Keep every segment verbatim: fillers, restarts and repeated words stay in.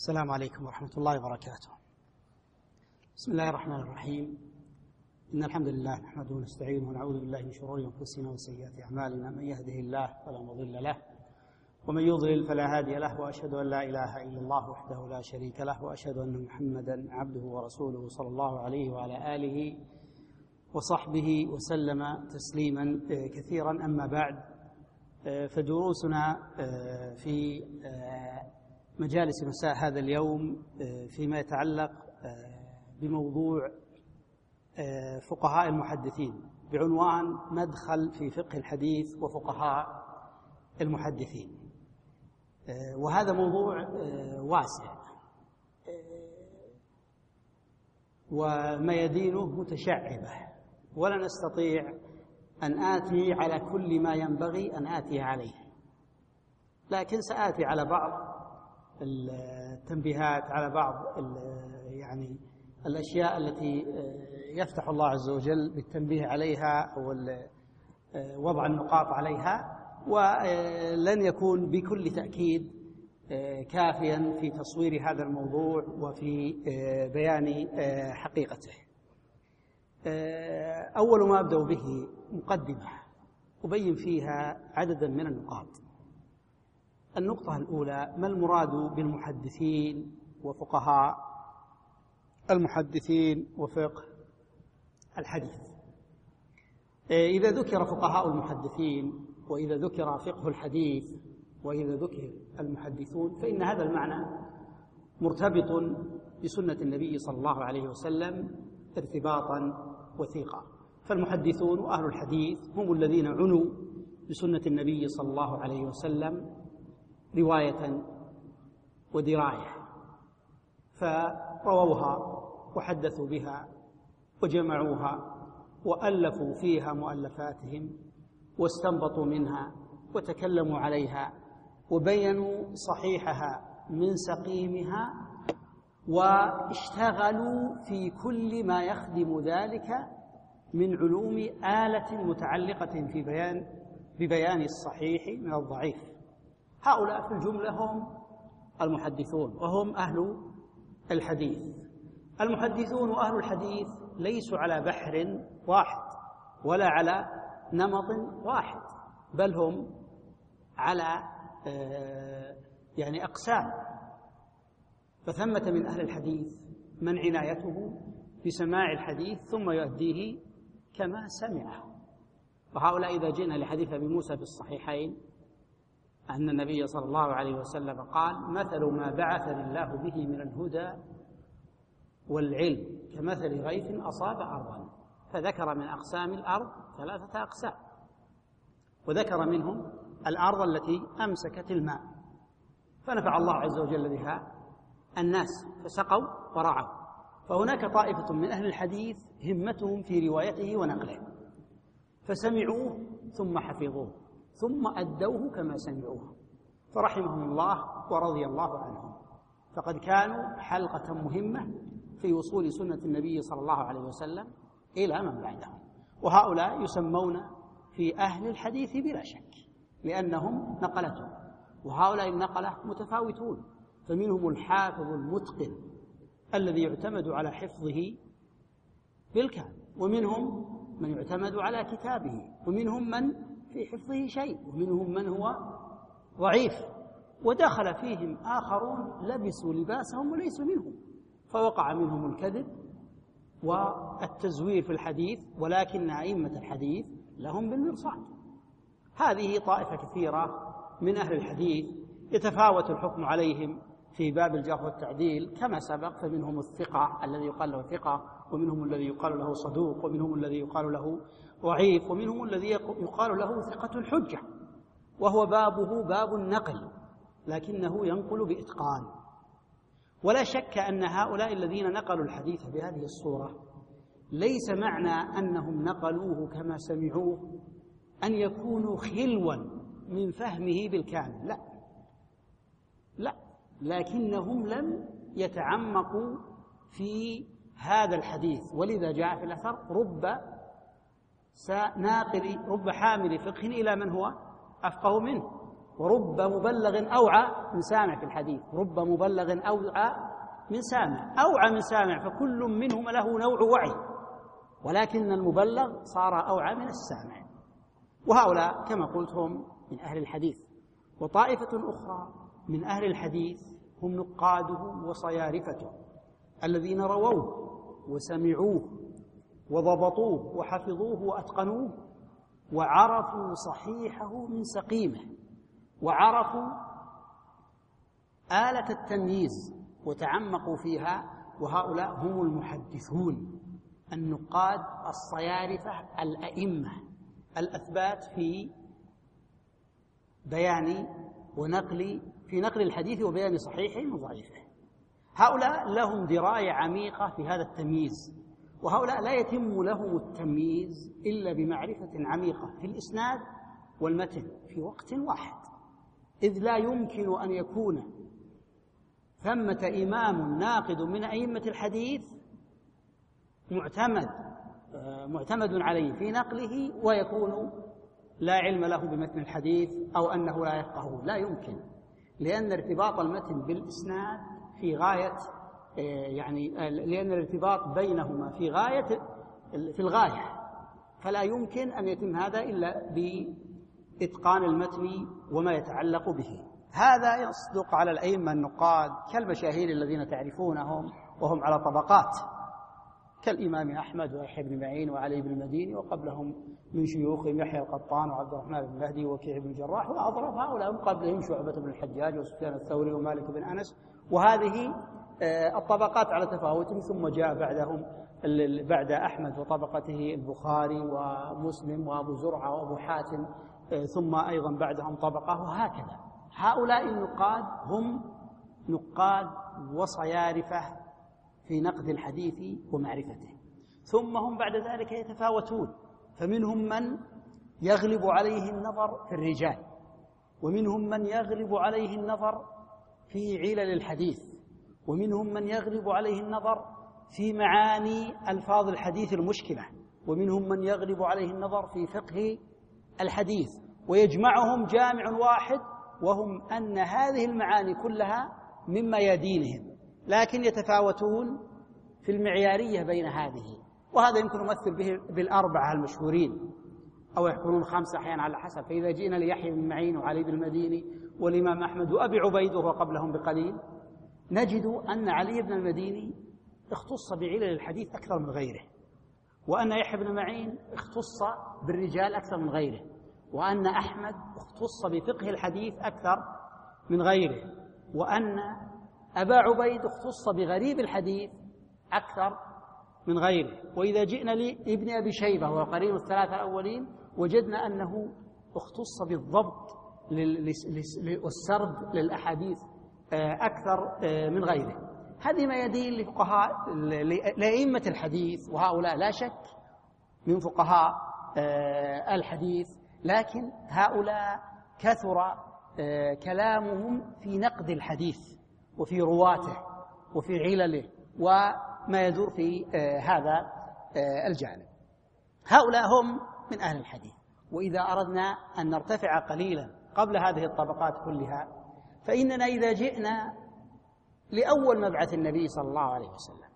السلام عليكم ورحمة الله وبركاته. بسم الله الرحمن الرحيم. إن الحمد لله نحمده ونستعينه ونعوذ بالله من شرور أنفسنا وسيئات أعمالنا، من يهده الله فلا مضل له ومن يضلل فلا هادي له، وأشهد أن لا إله إلا الله وحده لا شريك له، وأشهد أن محمدا عبده ورسوله صلى الله عليه وعلى آله وصحبه وسلم تسليما كثيرا. أما بعد، فدروسنا في مجالس مساء هذا اليوم فيما يتعلق بموضوع فقهاء المحدثين بعنوان مدخل في فقه الحديث وفقهاء المحدثين. وهذا موضوع واسع وميادينه متشعبة، ولا نستطيع أن آتي على كل ما ينبغي أن آتي عليه، لكن سآتي على بعض التنبيهات، على بعض يعني الأشياء التي يفتح الله عز وجل بالتنبيه عليها أو وضع النقاط عليها، ولن يكون بكل تأكيد كافيا في تصوير هذا الموضوع وفي بيان حقيقته. أول ما أبدأ به مقدمة أبين فيها عددا من النقاط. النقطة الأولى: ما المراد بالمحدثين وفقهاء المحدثين وفقه الحديث؟ إذا ذكر فقهاء المحدثين، وإذا ذكر فقه الحديث، وإذا ذكر المحدثون، فإن هذا المعنى مرتبط بسنة النبي صلى الله عليه وسلم ارتباطا وثيقا. فالمحدثون وأهل الحديث هم الذين عنوا بسنة النبي صلى الله عليه وسلم رواية ودراية، فرووها وحدثوا بها وجمعوها وألفوا فيها مؤلفاتهم واستنبطوا منها وتكلموا عليها وبينوا صحيحها من سقيمها، واشتغلوا في كل ما يخدم ذلك من علوم آلة متعلقة في بيان ببيان الصحيح من الضعيف. هؤلاء في الجملة هم المحدثون وهم أهل الحديث. المحدثون وأهل الحديث ليسوا على بحر واحد ولا على نمط واحد، بل هم على يعني أقسام. فثمة من أهل الحديث من عنايته بسماع الحديث ثم يؤديه كما سمعه. وهؤلاء إذا جئنا لحديث أبي موسى في الصحيحين أن النبي صلى الله عليه وسلم قال: مثل ما بعثني الله به من الهدى والعلم كمثل غيث أصاب أرضا، فذكر من أقسام الأرض ثلاثة أقسام، وذكر منهم الأرض التي أمسكت الماء فنفع الله عز وجل بها الناس فسقوا ورعوا. فهناك طائفة من أهل الحديث همتهم في روايته ونقله، فسمعوه ثم حفظوه ثم أدوه كما سمعوه، فرحمهم الله ورضي الله عنهم، فقد كانوا حلقة مهمة في وصول سنة النبي صلى الله عليه وسلم إلى من بعدهم. وهؤلاء يسمون في أهل الحديث بلا شك لأنهم نقلتهم، وهؤلاء النقلة متفاوتون، فمنهم الحافظ المتقن الذي يعتمد على حفظه بالكامل، ومنهم من يعتمد على كتابه، ومنهم من في حفظه شيء، ومنهم من هو ضعيف، ودخل فيهم آخرون لبسوا لباسهم وليسوا منهم، فوقع منهم الكذب والتزوير في الحديث، ولكن أئمة الحديث لهم بالمرصاد. هذه طائفة كثيرة من أهل الحديث يتفاوت الحكم عليهم في باب الجرح والتعديل كما سبق، فمنهم الثقة الذي يقال له ثقة، ومنهم الذي يقال له صدوق، ومنهم الذي يقال له ضعيف، ومنهم الذي يقال له ثقة الحجة، وهو بابه باب النقل لكنه ينقل بإتقان. ولا شك أن هؤلاء الذين نقلوا الحديث بهذه الصورة ليس معنى أنهم نقلوه كما سمعوه أن يكونوا خلوا من فهمه بالكامل، لا لا لكنهم لم يتعمقوا في هذا الحديث. ولذا جاء في الأثر: رب ناقل رب حامل فقه إلى من هو أفقه منه، ورب مبلغ أوعى من سامع في الحديث، رب مبلغ أوعى من سامع، أوعى من سامع، فكل منهما له نوع وعي، ولكن المبلغ صار أوعى من السامع. وهؤلاء كما قلت هم من أهل الحديث. وطائفة أخرى من أهل الحديث هم نقاده وصيارفته الذين رووه وسمعوه وضبطوه وحفظوه وأتقنوه وعرفوا صحيحه من سقيمه، وعرفوا آلة التمييز وتعمقوا فيها، وهؤلاء هم المحدثون النقاد الصيارفة الأئمة الأثبات في بيان ونقل في نقل الحديث وبيان صحيحه وضعيفه. هؤلاء لهم دراية عميقة في هذا التمييز، وهؤلاء لا يتم لهم التمييز إلا بمعرفة عميقة في الإسناد والمتن في وقت واحد، إذ لا يمكن أن يكون ثمة إمام ناقد من أئمة الحديث معتمد معتمد عليه في نقله ويكون لا علم له بمتن الحديث أو أنه لا يفقهه، لا يمكن، لأن ارتباط المتن بالإسناد في غاية يعني لأن الارتباط بينهما في غاية في الغاية، فلا يمكن أن يتم هذا إلا بإتقان المتن وما يتعلق به. هذا يصدق على الأئمة النقاد كالمشاهير الذين تعرفونهم وهم على طبقات، كالإمام أحمد ويحيى بن معين وعلي بن المديني، وقبلهم من شيوخهم يحيى القطان وعبد الرحمن بن مهدي ووكيع بن الجراح، وأظرف هؤلاء من قبلهم شعبة بن الحجاج وسفيان الثوري ومالك بن أنس، وهذه الطبقات على تفاوت. ثم جاء بعدهم بعد أحمد وطبقته البخاري ومسلم وأبو زرعة وأبو حاتم، ثم أيضا بعدهم طبقة، وهكذا. هؤلاء النقاد هم نقاد وصيارفة في نقد الحديث ومعرفته، ثم هم بعد ذلك يتفاوتون، فمنهم من يغلب عليه النظر في الرجال، ومنهم من يغلب عليه النظر في علل الحديث، ومنهم من يغلب عليه النظر في معاني ألفاظ الحديث المشكلة، ومنهم من يغلب عليه النظر في فقه الحديث، ويجمعهم جامع واحد، وهم أن هذه المعاني كلها مما يدينهم، لكن يتفاوتون في المعيارية بين هذه. وهذا يمكن نمثل به بالأربعة المشهورين، أو يكونون خمسة أحيانا على حسب. فإذا جئنا ليحيى بن معين وعلي بن المديني والإمام أحمد وأبي عبيد وهو قبلهم بقليل، نجد أن علي بن المديني اختص بعلل الحديث أكثر من غيره، وأن يحيى بن معين اختص بالرجال أكثر من غيره، وأن أحمد اختص بفقه الحديث أكثر من غيره، وأن أبا عبيد اختص بغريب الحديث أكثر من غيره. وإذا جئنا لابن أبي شيبة وهو قرين الثلاثة الأولين وجدنا أنه اختص بالضبط والسرد للأحاديث أكثر من غيره. هذه ما يدين لفقهاء لأئمة الحديث، وهؤلاء لا شك من فقهاء الحديث، لكن هؤلاء كثر كلامهم في نقد الحديث وفي رواته وفي علله وما يدور في هذا الجانب. هؤلاء هم من أهل الحديث. وإذا أردنا أن نرتفع قليلا قبل هذه الطبقات كلها، فإننا إذا جئنا لأول مبعث النبي صلى الله عليه وسلم،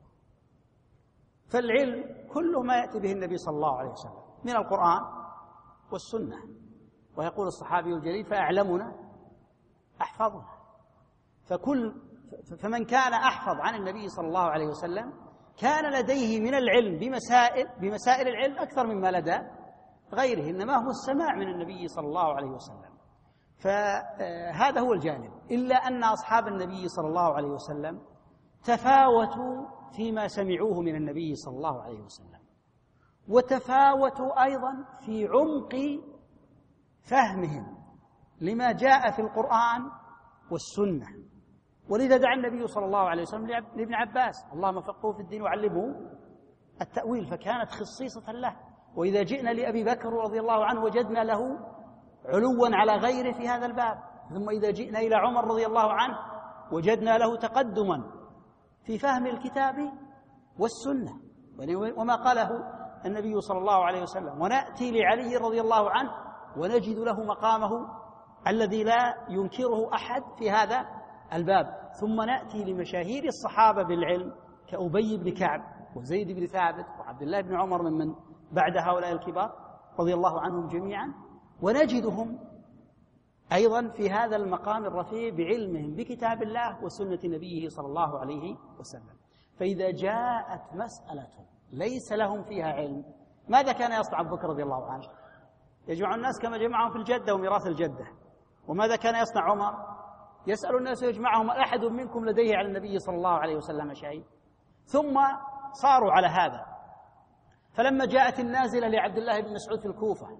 فالعلم كله ما يأتي به النبي صلى الله عليه وسلم من القرآن والسنة. ويقول الصحابي الجليل: فأعلمنا أحفظنا. فكل فمن كان أحفظ عن النبي صلى الله عليه وسلم كان لديه من العلم بمسائل بمسائل العلم أكثر مما لدى غيره، إنما هو السماع من النبي صلى الله عليه وسلم. فهذا هو الجانب. إلا أن أصحاب النبي صلى الله عليه وسلم تفاوتوا فيما سمعوه من النبي صلى الله عليه وسلم، وتفاوتوا أيضا في عمق فهمهم لما جاء في القرآن والسنة. ولذا دعا النبي صلى الله عليه وسلم لابن عباس: اللهم فقهه في الدين وعلمه التأويل، فكانت خصيصة له. وإذا جئنا لأبي بكر رضي الله عنه وجدنا له علوا على غيره في هذا الباب. ثم إذا جئنا إلى عمر رضي الله عنه وجدنا له تقدما في فهم الكتاب والسنة وما قاله النبي صلى الله عليه وسلم. ونأتي لعلي رضي الله عنه ونجد له مقامه الذي لا ينكره أحد في هذا الباب. ثم نأتي لمشاهير الصحابة بالعلم كأبي بن كعب وزيد بن ثابت وعبد الله بن عمر ممن بعد هؤلاء الكبار رضي الله عنهم جميعا، ونجدهم أيضا في هذا المقام الرفيع بعلمهم بكتاب الله وسنة نبيه صلى الله عليه وسلم. فإذا جاءت مسألة ليس لهم فيها علم، ماذا كان يصنع أبو بكر رضي الله عنه؟ يجمع الناس كما جمعهم في الجدة وميراث الجدة. وماذا كان يصنع عمر؟ يسأل الناس ويجمعهم أحد منكم لديه على النبي صلى الله عليه وسلم شيء. ثم صاروا على هذا. فلما جاءت النازلة لعبد الله بن مسعود في الكوفة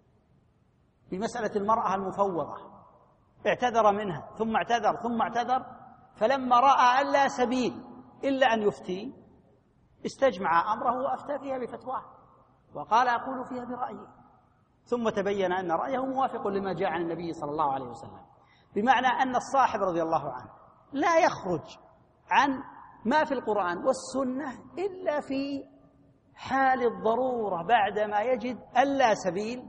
بمسألة المرأة المفوضة اعتذر منها ثم اعتذر ثم اعتذر، فلما رأى أن لا سبيل إلا أن يفتي استجمع أمره وأفتى فيها بفتواه وقال أقول فيها برأيي، ثم تبين أن رأيه موافق لما جاء عن النبي صلى الله عليه وسلم. بمعنى أن الصاحب رضي الله عنه لا يخرج عن ما في القرآن والسنة إلا في حال الضرورة بعدما يجد ألا سبيل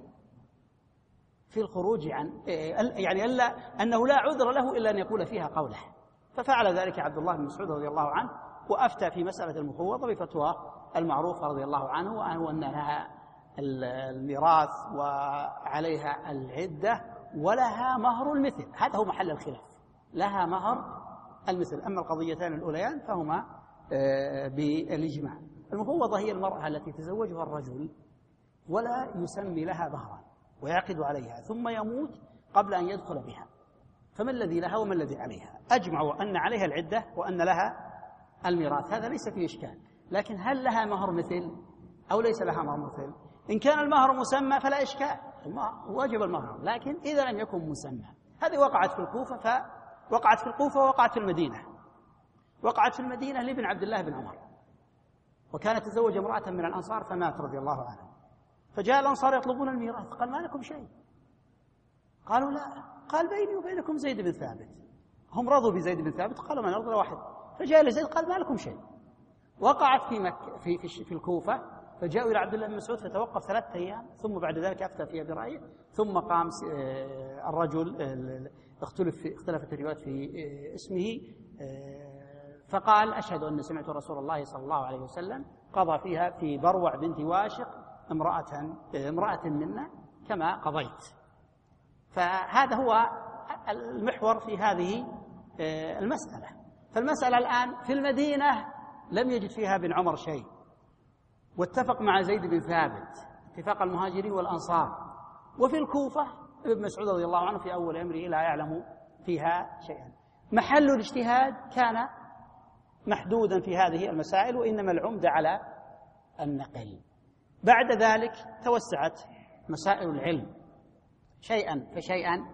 في الخروج عن، يعني ألا أنه لا عذر له إلا أن يقول فيها قوله. ففعل ذلك عبد الله بن مسعود رضي الله عنه وأفتى في مسألة المفوضة بفتوى المعروفة رضي الله عنه، وهو أن لها الميراث وعليها العدة ولها مهر المثل. هذا هو محل الخلاف، لها مهر المثل. أما القضيتان الأوليان فهما بالإجماع. المفوضة هي المرأة التي تزوجها الرجل ولا يسمي لها مهرا ويعقد عليها ثم يموت قبل أن يدخل بها، فما الذي لها وما الذي عليها؟ أجمعوا أن عليها العدة وأن لها الميراث، هذا ليس فيه إشكال. لكن هل لها مهر مثل أو ليس لها مهر مثل؟ إن كان المهر مسمى فلا إشكال، واجب المهر. لكن إذا لم يكن مسمى، هذه وقعت في الكوفة فوقعت في الكوفة ووقعت في المدينة. وقعت في المدينة لابن عبد الله بن عمر، وكانت تزوج امرأة من الأنصار فمات رضي الله عنه، فجاء الأنصار يطلبون الميراث، قال ما لكم شيء؟ قالوا لا. قال بيني وبينكم زيد بن ثابت. هم رضوا بزيد بن ثابت، قالوا ما نرضى واحد. فجاء لزيد قال ما لكم شيء. وقعت في مكة في في, في الكوفة، فجاءوا إلى عبد الله بن مسعود فتوقف ثلاثة أيام، ثم بعد ذلك أفتى فيها برأيه. ثم قام الرجل اختلف اختلفت الروايات في اسمه، فقال أشهد أن سمعت رسول الله صلى الله عليه وسلم قضى فيها في بروع بنت واشق امرأة امرأة منا كما قضيت. فهذا هو المحور في هذه المسألة. فالمسألة الآن في المدينة لم يجد فيها ابن عمر شيء، واتفق مع زيد بن ثابت اتفاق المهاجرين والأنصار. وفي الكوفة ابن مسعود رضي الله عنه في أول أمره لا يعلم فيها شيئا. محل الاجتهاد كان محدودا في هذه المسائل، وإنما العمدة على النقل. بعد ذلك توسعت مسائل العلم شيئا فشيئا،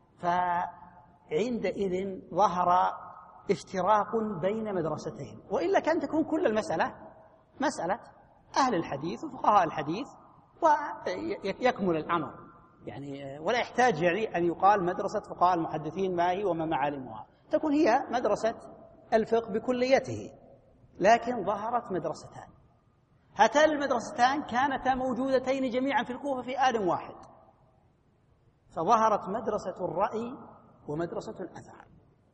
فعندئذ ظهر افتراق بين مدرستين، وإلا كان تكون كل المسألة مسألة أهل الحديث وفقهاء الحديث ويكمل الأمر، يعني ولا يحتاج يعني أن يقال مدرسة فقهاء المحدثين ما هي وما معالمها، تكون هي مدرسة الفقه بكليته. لكن ظهرت مدرستان، هاتان المدرستان كانتا موجودتين جميعا في الكوفة في آن واحد، فظهرت مدرسة الرأي ومدرسة الأثر.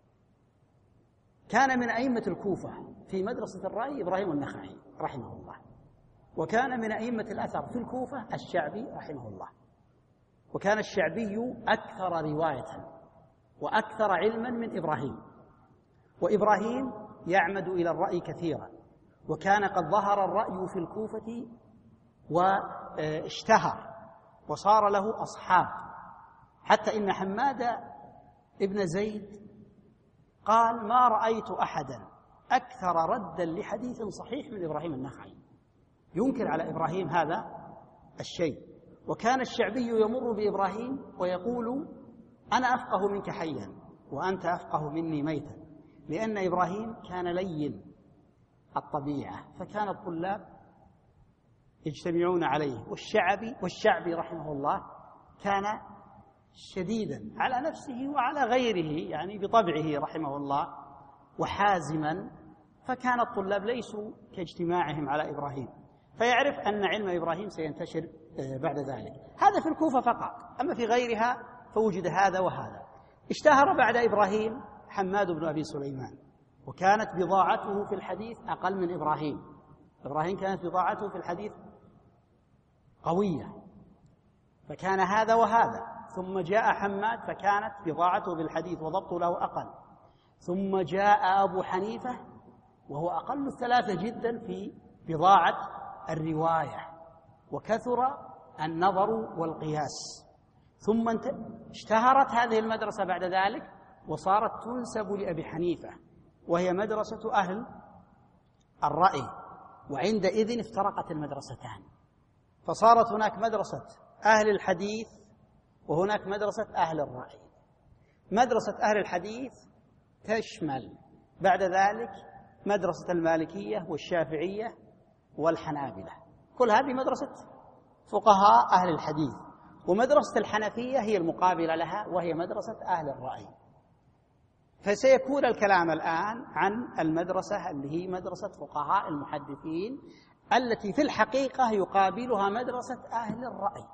كان من أئمة الكوفة في مدرسة الرأي إبراهيم النخعي رحمه الله، وكان من أئمة الأثر في الكوفة الشعبي رحمه الله. وكان الشعبي أكثر رواية وأكثر علما من إبراهيم، وإبراهيم يعمد إلى الرأي كثيرا، وكان قد ظهر الرأي في الكوفة واشتهر وصار له أصحاب، حتى إن حماد ابن زيد قال ما رأيت أحدا أكثر ردا لحديث صحيح من إبراهيم النخعي، ينكر على إبراهيم هذا الشيء. وكان الشعبي يمر بإبراهيم ويقول أنا أفقه منك حيا وأنت أفقه مني ميتا، لأن إبراهيم كان لين الطبيعة، فكان الطلاب يجتمعون عليه. والشعبي والشعبي رحمه الله كان شديدا على نفسه وعلى غيره، يعني بطبعه رحمه الله، وحازما، فكان الطلاب ليسوا كاجتماعهم على إبراهيم، فيعرف أن علم إبراهيم سينتشر بعد ذلك. هذا في الكوفة فقط، أما في غيرها فوجد هذا وهذا. اشتهر بعد إبراهيم حماد بن أبي سليمان، وكانت بضاعته في الحديث أقل من إبراهيم. إبراهيم كانت بضاعته في الحديث قوية، فكان هذا وهذا. ثم جاء حماد فكانت بضاعته بالحديث وضبط له أقل. ثم جاء أبو حنيفة وهو أقل الثلاثة جدا في بضاعة الرواية، وكثر النظر والقياس. ثم اشتهرت هذه المدرسة بعد ذلك وصارت تنسب لأبي حنيفة، وهي مدرسة أهل الرأي. وعندئذ افترقت المدرستان، فصارت هناك مدرسة أهل الحديث وهناك مدرسة أهل الرأي. مدرسة أهل الحديث تشمل بعد ذلك مدرسة المالكية والشافعية والحنابلة، كل هذه مدرسة فقهاء أهل الحديث. ومدرسة الحنفية هي المقابلة لها وهي مدرسة أهل الرأي. فسيكون الكلام الآن عن المدرسة اللي هي مدرسة فقهاء المحدثين، التي في الحقيقة يقابلها مدرسة أهل الرأي.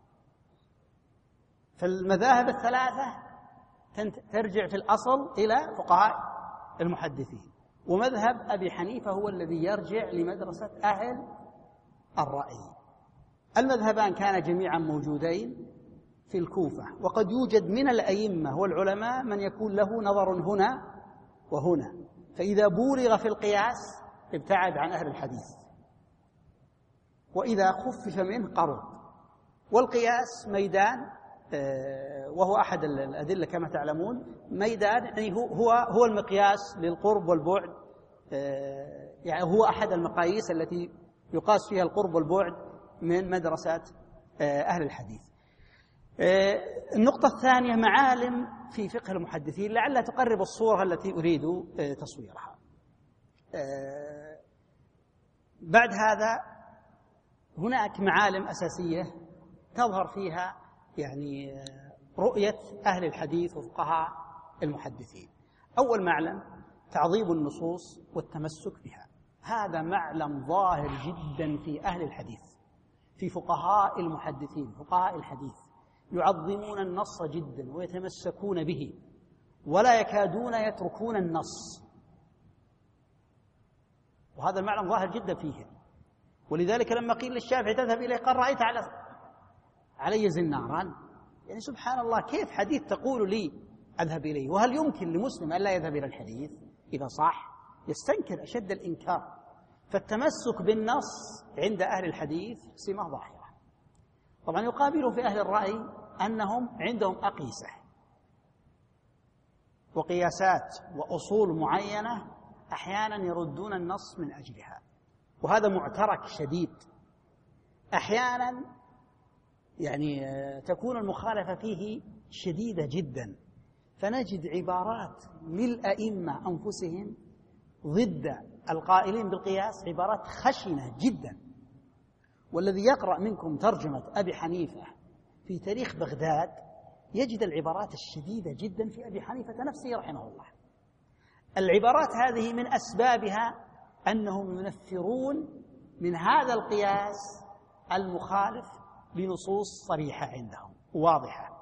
فالمذاهب الثلاثة ترجع في الأصل إلى فقهاء المحدثين، ومذهب أبي حنيفة هو الذي يرجع لمدرسة أهل الرأي. المذهبان كان جميعا موجودين في الكوفة، وقد يوجد من الأئمة والعلماء من يكون له نظر هنا وهنا، فإذا بولغ في القياس ابتعد عن أهل الحديث، وإذا خفف منه قرب. والقياس ميدان، وهو أحد الأدلة كما تعلمون، ميدان يعني هو هو المقياس للقرب والبعد، يعني هو أحد المقاييس التي يقاس فيها القرب والبعد من مدرسة أهل الحديث. النقطة الثانية معالم في فقه المحدثين لعلها تقرب الصورة التي أريد تصويرها. بعد هذا هناك معالم أساسية تظهر فيها يعني رؤية أهل الحديث وفقهاء المحدثين. أول معلم تعظيم النصوص والتمسك بها، هذا معلم ظاهر جدا في أهل الحديث، في فقهاء المحدثين فقهاء الحديث يعظمون النص جدا ويتمسكون به ولا يكادون يتركون النص، وهذا المعلم ظاهر جدا فيهم. ولذلك لما قيل للشافعي تذهب إليه قال رأيت على علي زنارا، يعني سبحان الله كيف حديث تقول لي أذهب إليه؟ وهل يمكن لمسلم أن لا يذهب إلى الحديث إذا صح؟ يستنكر أشد الإنكار. فالتمسك بالنص عند أهل الحديث سمة ظاهرة. طبعا يقابل في أهل الرأي أنهم عندهم أقيسة وقياسات وأصول معينة أحيانا يردون النص من أجلها، وهذا معترك شديد. أحيانا يعني تكون المخالفة فيه شديدة جدا، فنجد عبارات للأئمة أنفسهم ضد القائلين بالقياس عبارات خشنة جدا. والذي يقرأ منكم ترجمة أبي حنيفة في تاريخ بغداد يجد العبارات الشديدة جدا في أبي حنيفة نفسه رحمه الله. العبارات هذه من أسبابها أنهم ينفرون من هذا القياس المخالف لنصوص صريحة عندهم واضحة،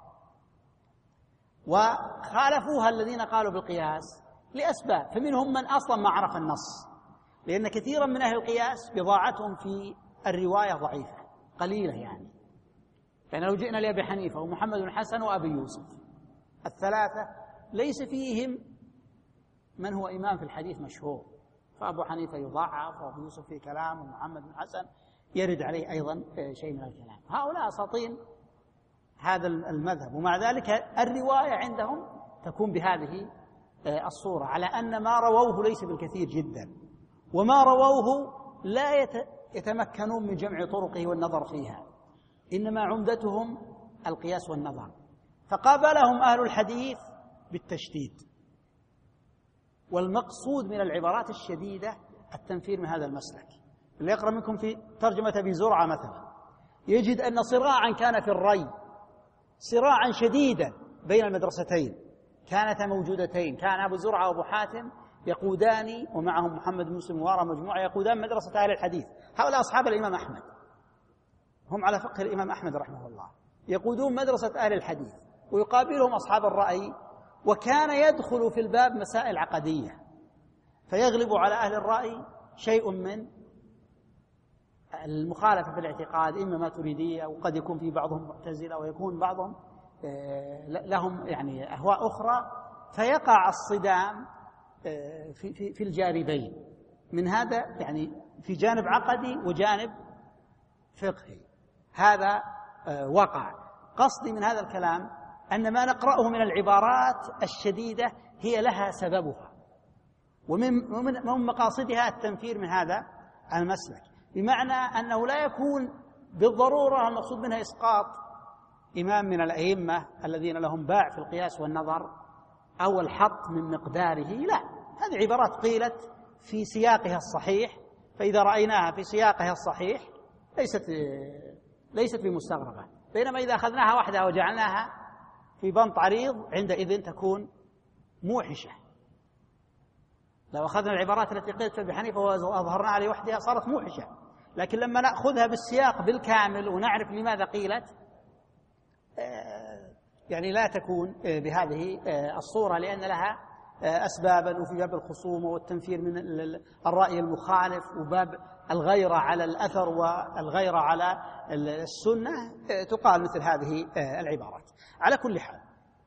وخالفوها الذين قالوا بالقياس لأسباب، فمنهم من أصلا ما عرف النص، لأن كثيرا من أهل القياس بضاعتهم في الرواية ضعيفة قليلة. يعني يعني لو جئنا لأبي حنيفة ومحمد بن حسن وأبي يوسف الثلاثة ليس فيهم من هو إمام في الحديث مشهور، فأبو حنيفة يضعف وأبو يوسف فيه كلام ومحمد بن حسن يرد عليه أيضا شيء من الكلام. هؤلاء أساطين هذا المذهب، ومع ذلك الرواية عندهم تكون بهذه الصورة، على أن ما رووه ليس بالكثير جدا، وما رووه لا يتمكنون من جمع طرقه والنظر فيها، إنما عمدتهم القياس والنظر. فقابلهم أهل الحديث بالتشديد، والمقصود من العبارات الشديدة التنفير من هذا المسلك. اللي يقرأ منكم في ترجمة أبي زرعة مثلا يجد أن صراعا كان في الري، صراعا شديدا بين المدرستين كانتا موجودتين، كان أبو زرعة وأبو حاتم يقودان ومعهم محمد بن مسلم وراء مجموعة يقودان مدرسة أهل الحديث. هؤلاء أصحاب الإمام أحمد، هم على فقه الإمام أحمد رحمه الله، يقودون مدرسة أهل الحديث ويقابلهم أصحاب الرأي، وكان يدخل في الباب مسائل عقدية فيغلب على أهل الرأي شيء من المخالفة في الاعتقاد، إما ماتريدية وقد يكون في بعضهم معتزلة ويكون بعضهم لهم يعني أهواء أخرى، فيقع الصدام في في في الجانبين من هذا، يعني في جانب عقدي وجانب فقهي. هذا وقع. قصدي من هذا الكلام أن ما نقرأه من العبارات الشديدة هي لها سببها، ومن ومن مقاصدها التنفير من هذا المسلك، بمعنى أنه لا يكون بالضرورة المقصود منها إسقاط إمام من الأئمة الذين لهم باع في القياس والنظر أو الحط من مقداره، لا، هذه عبارات قيلت في سياقها الصحيح، فإذا رأيناها في سياقها الصحيح ليست ليست بمستغربة، بينما إذا أخذناها وحدها وجعلناها في بنط عريض عندئذ تكون موحشة. لو أخذنا العبارات التي قيلت في أبي حنيفة وأظهرنا عليه وحدها صارت موحشة، لكن لما نأخذها بالسياق بالكامل ونعرف لماذا قيلت يعني لا تكون بهذه الصورة، لأن لها أسبابا، وفي باب الخصومة والتنفير من الرأي المخالف، وباب الغيرة على الأثر والغيرة على السنة، تقال مثل هذه العبارات. على كل حال،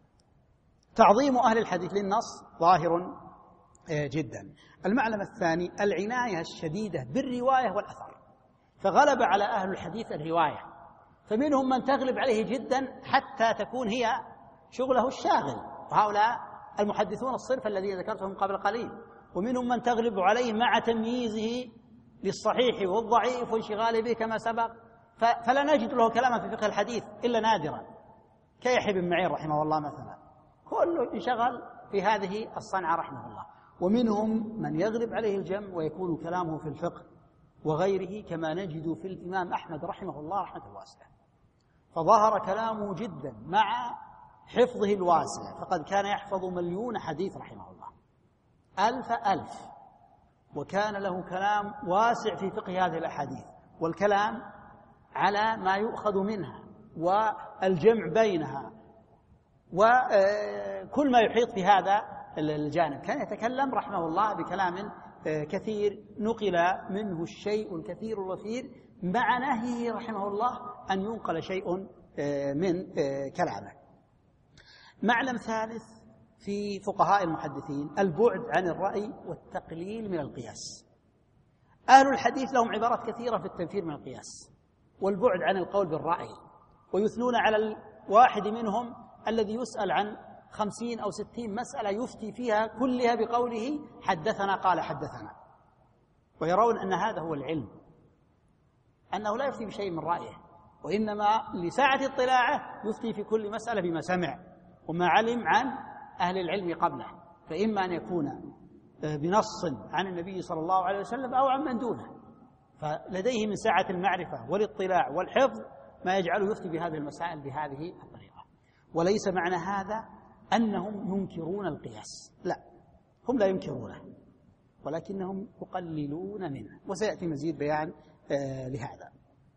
تعظيم أهل الحديث للنص ظاهر جدا. المعلم الثاني العناية الشديدة بالرواية والأثر، فغلب على أهل الحديث الرواية، فمنهم من تغلب عليه جدا حتى تكون هي شغله الشاغل، وهؤلاء المحدثون الصرف الذين ذكرتهم قبل قليل، ومنهم من تغلب عليه مع تمييزه للصحيح والضعيف وانشغاله به كما سبق، فلا نجد له كلاما في فقه الحديث إلا نادرا، كيحيى بن معين رحمه الله مثلا، كله انشغل في هذه الصنعة رحمه الله. ومنهم من يغلب عليه الجمع ويكون كلامه في الفقه وغيره، كما نجد في الإمام أحمد رحمه الله رحمة واسعة، فظهر كلامه جدا مع حفظه الواسع، فقد كان يحفظ مليون حديث رحمه الله، ألف ألف، وكان له كلام واسع في فقه هذه الأحاديث، والكلام على ما يؤخذ منها والجمع بينها وكل ما يحيط في هذا الجانب. كان يتكلم رحمه الله بكلام كثير نقل منه الشيء الكثير الوفير، مع نهيه رحمه الله أن ينقل شيء من كلامه. معلم ثالث في فقهاء المحدثين البعد عن الرأي والتقليل من القياس. أهل الحديث لهم عبارات كثيرة في التنفير من القياس والبعد عن القول بالرأي، ويثنون على الواحد منهم الذي يسأل عن خمسين أو ستين مسألة يفتي فيها كلها بقوله حدثنا قال حدثنا، ويرون أن هذا هو العلم، أنه لا يفتي بشيء من رأيه، وإنما لساعة اطلاعه يفتي في كل مسألة بما سمع وما علم عن أهل العلم قبله، فإما أن يكون بنص عن النبي صلى الله عليه وسلم أو عن من دونه، فلديه من ساعة المعرفة والاطلاع والحفظ ما يجعله يفتي بهذه المسائل بهذه الطريقة. وليس معنى هذا أنهم ينكرون القياس، لا، هم لا ينكرونه، ولكنهم يقللون منه، وسيأتي مزيد بيان آه لهذا.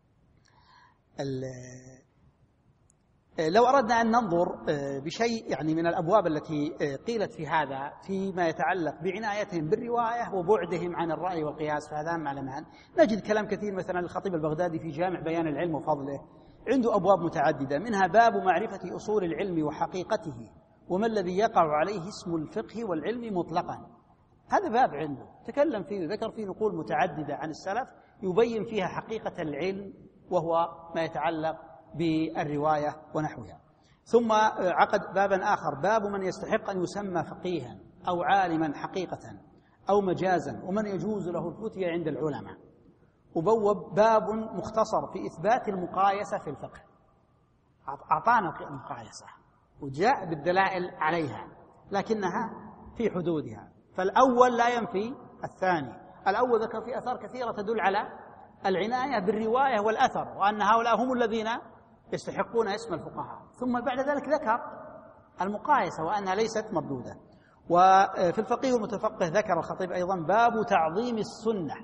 لو أردنا أن ننظر آه بشيء يعني من الأبواب التي آه قيلت في هذا فيما يتعلق بعنايتهم بالرواية وبعدهم عن الرأي والقياس، فهذان معلمان نجد كلام كثير، مثلا الخطيب البغدادي في جامع بيان العلم وفضله عنده أبواب متعددة، منها باب معرفة أصول العلم وحقيقته وما الذي يقع عليه اسم الفقه والعلم مطلقا. هذا باب عنده تكلم فيه، ذكر فيه نقول متعددة عن السلف يبين فيها حقيقة العلم وهو ما يتعلق بالرواية ونحوها. ثم عقد بابا آخر، باب من يستحق أن يسمى فقيها أو عالما حقيقة أو مجازا ومن يجوز له الفتية عند العلماء. وبوب باب مختصر في إثبات المقايسة في الفقه، أعطانا المقايسة وجاء بالدلائل عليها لكنها في حدودها، فالأول لا ينفي الثاني. الأول ذكر في أثار كثيرة تدل على العناية بالرواية والأثر، وأن هؤلاء هم الذين يستحقون اسم الفقهاء، ثم بعد ذلك ذكر المقايسة وأنها ليست مردودة. وفي الفقيه والمتفقه ذكر الخطيب أيضا باب تعظيم السنة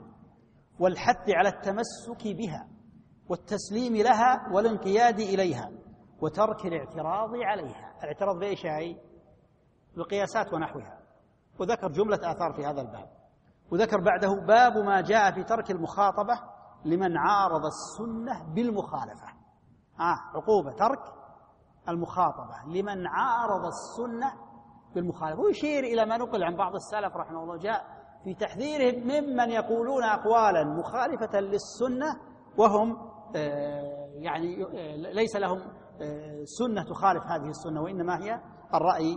والحث على التمسك بها والتسليم لها والانقياد إليها وترك الاعتراض عليها. الاعتراض بأي شيء؟ بالقياسات ونحوها، وذكر جملة آثار في هذا الباب، وذكر بعده باب ما جاء في ترك المخاطبة لمن عارض السنة بالمخالفة. آه عقوبة ترك المخاطبة لمن عارض السنة بالمخالفة. ويشير إلى ما نقل عن بعض السلف رحمه الله جاء في تحذيرهم ممن يقولون أقوالا مخالفة للسنة وهم يعني ليس لهم سنة تخالف هذه السنة، وإنما هي الرأي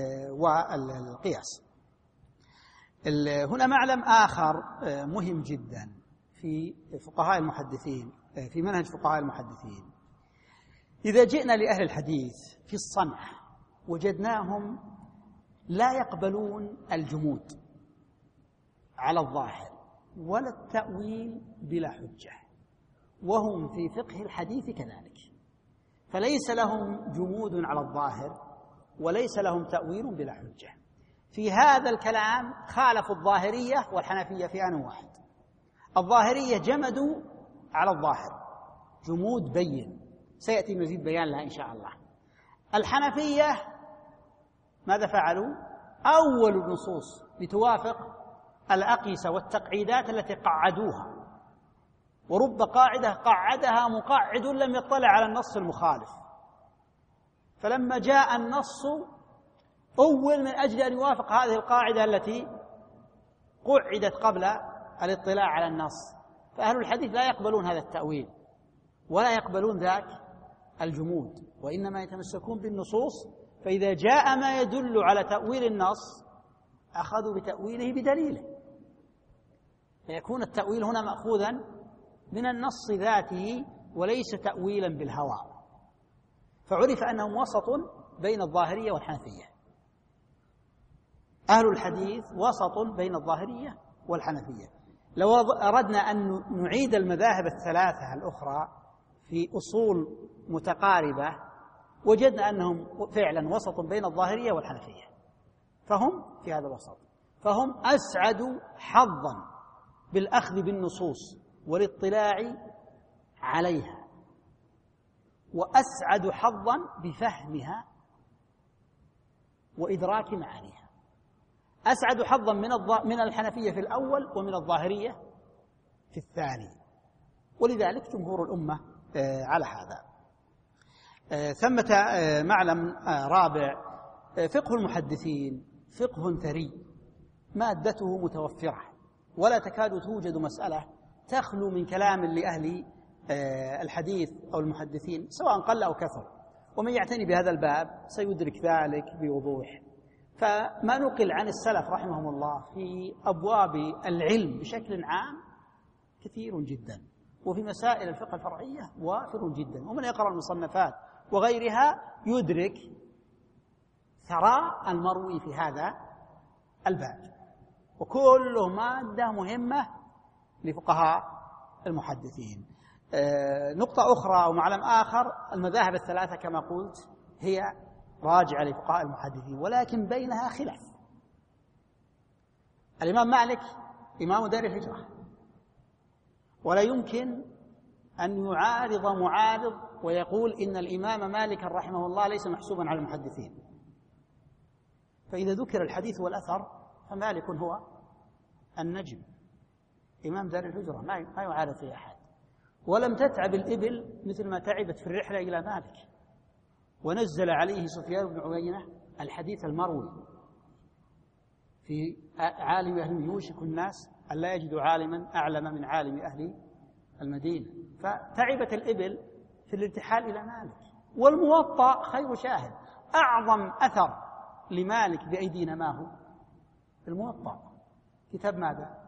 والقياس. هنا معلم آخر مهم جدا في فقهاء المحدثين، في منهج فقهاء المحدثين. إذا جئنا لأهل الحديث في الصنع وجدناهم لا يقبلون الجمود على الظاهر ولا التأويل بلا حجة، وهم في فقه الحديث كذلك، فليس لهم جمود على الظاهر وليس لهم تأويل بلا حجة. في هذا الكلام خالفوا الظاهرية والحنفية في آن واحد. الظاهرية جمدوا على الظاهر جمود بين، سيأتي مزيد بيان لها إن شاء الله. الحنفية ماذا فعلوا؟ أول النصوص لتوافق الأقيسة والتقعيدات التي قعدوها، ورب قاعدة قعدها مقعد لم يطلع على النص المخالف، فلما جاء النص أول من أجل أن يوافق هذه القاعدة التي قعدت قبل الاطلاع على النص. فأهل الحديث لا يقبلون هذا التأويل ولا يقبلون ذاك الجمود، وإنما يتمسكون بالنصوص، فإذا جاء ما يدل على تأويل النص أخذوا بتأويله بدليله، فيكون التأويل هنا مأخوذا من النص ذاته وليس تأويلا بالهوى. فعرف أنهم وسط بين الظاهرية والحنفية. أهل الحديث وسط بين الظاهرية والحنفية. لو أردنا أن نعيد المذاهب الثلاثة الأخرى في أصول متقاربة وجدنا أنهم فعلا وسط بين الظاهرية والحنفية، فهم في هذا الوسط، فهم أسعد حظا بالأخذ بالنصوص والاطلاع عليها، وأسعد حظا بفهمها وإدراك معانيها. أسعد حظا من من الحنفية في الأول ومن الظاهرية في الثاني، ولذلك جمهور الأمة على هذا. ثمة معلم رابع: فقه المحدثين فقه ثري مادته متوفرة، ولا تكاد توجد مسألة تخلو من كلام لأهل الحديث أو المحدثين سواء قل أو كثر، ومن يعتني بهذا الباب سيدرك ذلك بوضوح. فما نقل عن السلف رحمهم الله في أبواب العلم بشكل عام كثير جدا، وفي مسائل الفقه الفرعية وافر جدا، ومن يقرأ المصنفات وغيرها يدرك ثراء المروي في هذا الباب، وكله مادة مهمة لفقهاء المحدثين. نقطة أخرى أو معلم آخر: المذاهب الثلاثة كما قلت هي راجعة لفقهاء المحدثين، ولكن بينها خلاف. الإمام مالك إمام دار الهجرة، ولا يمكن أن يعارض معارض ويقول إن الإمام مالك رحمه الله ليس محسوبا على المحدثين. فإذا ذكر الحديث والأثر فمالك هو النجم، إمام دار الهجرة، ما يعارض فيه أحد. ولم تتعب الإبل مثل ما تعبت في الرحلة إلى مالك، ونزل عليه سفيان بن عيينة الحديث المروي في عالم أهل يوشك الناس أن لا يجدوا عالما أعلم من عالم أهل المدينة، فتعبت الإبل في الارتحال إلى مالك. والموطأ خير شاهد، أعظم أثر لمالك بأيدينا ما هو؟ الموطأ. كتاب ماذا؟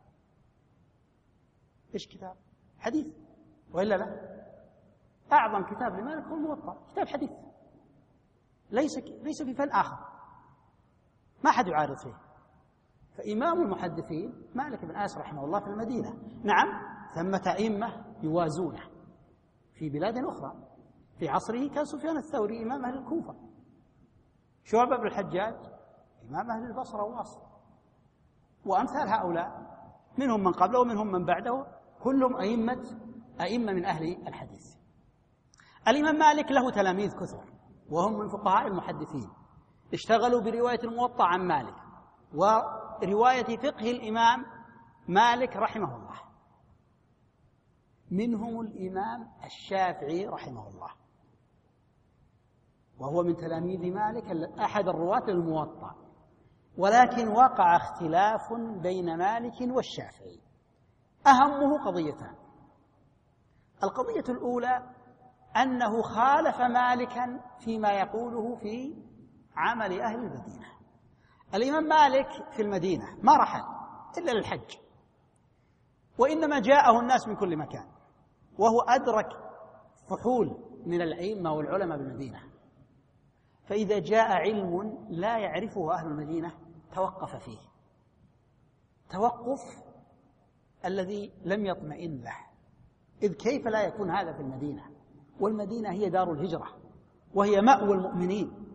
إيش كتاب؟ حديث، وإلا لا؟ أعظم كتاب لمالك هو الموطأ، كتاب حديث، ليس ليس في فن آخر، ما حد يعارض فيه. فإمام المحدثين مالك بن أنس رحمه الله في المدينة. نعم ثمة أئمة يوازونه في بلاد أخرى. في عصره كان سفيان الثوري إمام أهل الكوفة، شعبة بن الحجاج إمام أهل البصرة وواصل، وأمثال هؤلاء منهم من قبله ومنهم من بعده، كلهم أئمة أئمة من أهل الحديث. الإمام مالك له تلاميذ كثر وهم من فقهاء المحدثين، اشتغلوا برواية الموطأ عن مالك ورواية فقه الإمام مالك رحمه الله. منهم الإمام الشافعي رحمه الله، وهو من تلاميذ مالك أحد الرواة الموطأ، ولكن وقع اختلاف بين مالك والشافعي، أهمه قضيتان. القضية الأولى أنه خالف مالكا فيما يقوله في عمل أهل المدينة. الإمام مالك في المدينة ما رحل إلا للحج، وإنما جاءه الناس من كل مكان، وهو أدرك فحول من الأئمة والعلماء بالمدينة، فإذا جاء علم لا يعرفه أهل المدينة توقف فيه توقف الذي لم يطمئن له، إذ كيف لا يكون هذا في المدينة؟ والمدينة هي دار الهجرة وهي مأوى المؤمنين.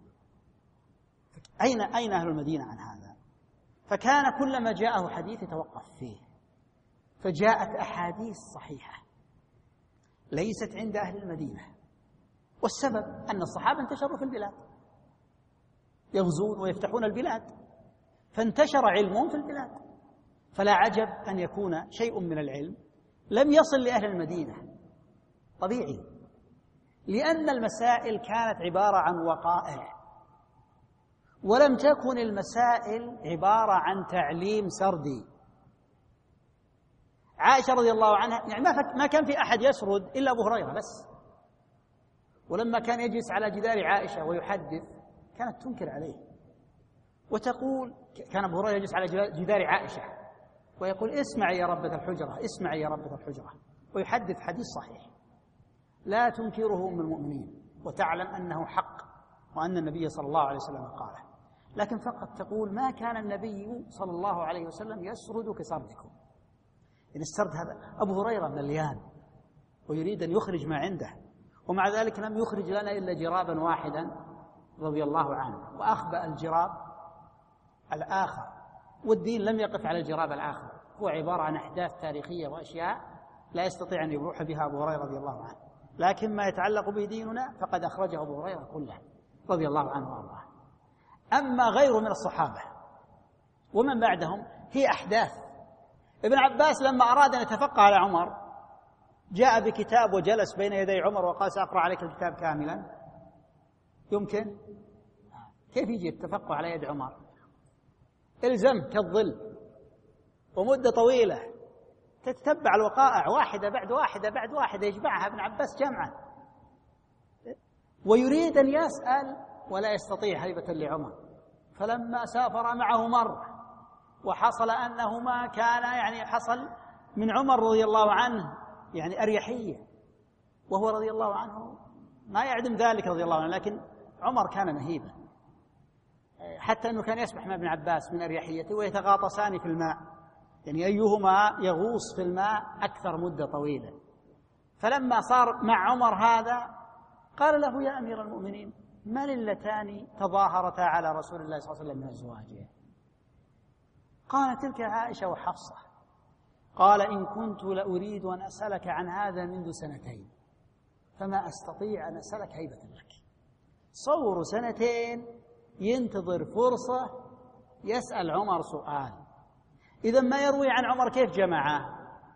أين أين أهل المدينة عن هذا؟ فكان كلما جاءه حديث يتوقف فيه، فجاءت أحاديث صحيحة ليست عند أهل المدينة، والسبب أن الصحابة انتشروا في البلاد يغزون ويفتحون البلاد، فانتشر علمهم في البلاد، فلا عجب أن يكون شيء من العلم لم يصل لأهل المدينة. طبيعي، لأن المسائل كانت عبارة عن وقائع، ولم تكن المسائل عبارة عن تعليم سردي. عائشة رضي الله عنها يعني ما كان في أحد يسرد إلا أبو هريرة بس، ولما كان يجلس على جدار عائشة ويحدث كانت تنكر عليه وتقول، كان أبو هريرة يجلس على جدار عائشة ويقول اسمعي يا ربة الحجرة، اسمعي يا ربة الحجرة، ويحدث حديث صحيح لا تنكره أم المؤمنين وتعلم أنه حق وأن النبي صلى الله عليه وسلم قاله، لكن فقط تقول ما كان النبي صلى الله عليه وسلم يسرد كسردكم. إن السرد هذا أبو هريرة مليان ويريد أن يخرج ما عنده، ومع ذلك لم يخرج لنا إلا جرابا واحدا رضي الله عنه، وأخبأ الجراب الآخر، والدين لم يقف على الجراب الآخر، هو عبارة عن أحداث تاريخية وأشياء لا يستطيع أن يبوح بها أبو هريرة رضي الله عنه، لكن ما يتعلق به ديننا فقد أخرجه أبو هريرة كله رضي الله عنه وأرضاه. أما غيره من الصحابة ومن بعدهم هي أحداث. ابن عباس لما أراد أن يتفقه على عمر جاء بكتاب وجلس بين يدي عمر وقال سأقرأ عليك الكتاب كاملا. يمكن؟ كيف يجي التفقه على يد عمر؟ الزم كالظل ومدة طويلة تتتبع الوقائع واحدة بعد واحدة بعد واحدة، يجمعها ابن عباس جمعا، ويريد أن يسأل ولا يستطيع هيبة لعمر. فلما سافر معه مرة وحصل أنهما كان يعني حصل من عمر رضي الله عنه يعني أريحية، وهو رضي الله عنه ما يعدم ذلك رضي الله عنه، لكن عمر كان مهيبا حتى أنه كان يسبح مع ابن عباس من أريحيته ويتغاطسان في الماء، يعني أيهما يغوص في الماء أكثر مدة طويلة. فلما صار مع عمر هذا قال له يا أمير المؤمنين من اللتان تظاهرتا على رسول الله صلى الله عليه وسلم من أزواجه؟ قال تلك عائشة وحفصة. قال إن كنت لأريد أن أسألك عن هذا منذ سنتين فما أستطيع أن أسألك هيبة لك. صور سنتين ينتظر فرصة يسأل عمر سؤال. إذا ما يروي عن عمر كيف جمعه؟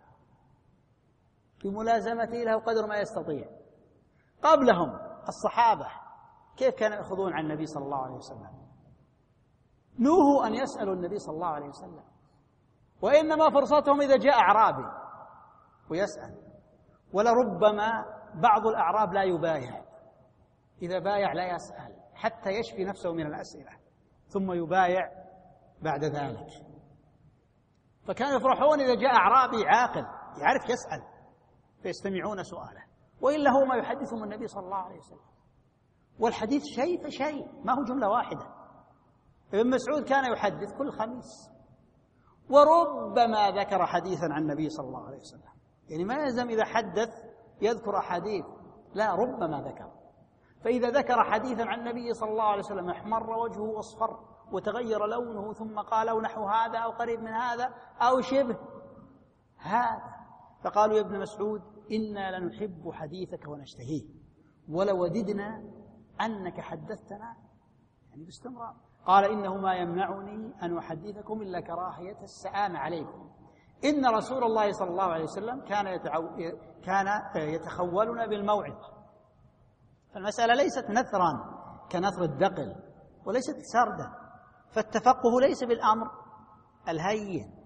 في ملازمته له قدر ما يستطيع. قبلهم الصحابة كيف كانوا يأخذون عن النبي صلى الله عليه وسلم؟ نوهوا أن يسألوا النبي صلى الله عليه وسلم، وإنما فرصتهم إذا جاء أعرابي ويسأل، ولربما بعض الأعراب لا يبايع، إذا بايع لا يسأل حتى يشفي نفسه من الأسئلة ثم يبايع بعد ذلك. فكانوا يفرحون إذا جاء أعرابي عاقل يعرف يسأل فيستمعون سؤاله، وإلا هو ما يحدثهم النبي صلى الله عليه وسلم، والحديث شيء فشيء ما هو جملة واحدة. ابن مسعود كان يحدث كل خميس، وربما ذكر حديثا عن النبي صلى الله عليه وسلم، يعني ما يلزم إذا حدث يذكر حديث، لا ربما ذكر. فإذا ذكر حديثا عن النبي صلى الله عليه وسلم احمر وجهه واصفر وتغير لونه ثم قال أو نحو هذا أو قريب من هذا أو شبه هذا، فقالوا يا ابن مسعود إنا لنحب حديثك ونشتهيه، ولوددنا أنك حدثتنا يعني باستمرار. قال إنه ما يمنعني أن أحدثكم إلا كراهية السآم عليكم، إن رسول الله صلى الله عليه وسلم كان يتعو... كان يتخولنا بالموعظة. فالمسألة ليست نثرا كنثر الدقل وليست سردا، فالتفقه ليس بالأمر الهين.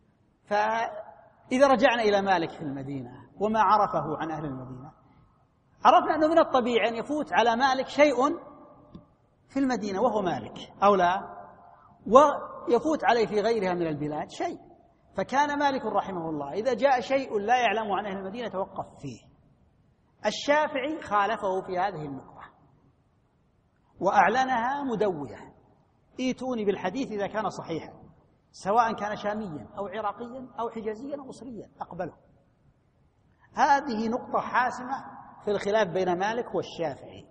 فإذا رجعنا إلى مالك في المدينة وما عرفه عن أهل المدينة، عرفنا أنه من الطبيعي أن يفوت على مالك شيء في المدينة وهو مالك أو لا، ويفوت عليه في غيرها من البلاد شيء. فكان مالك رحمه الله إذا جاء شيء لا يعلم عن أهل المدينة توقف فيه. الشافعي خالفه في هذه النقطة وأعلنها مدوية: ائتوني بالحديث إذا كان صحيحا، سواء كان شاميا أو عراقيا أو حجازيا أو مصريا أقبله. هذه نقطة حاسمة في الخلاف بين مالك والشافعي.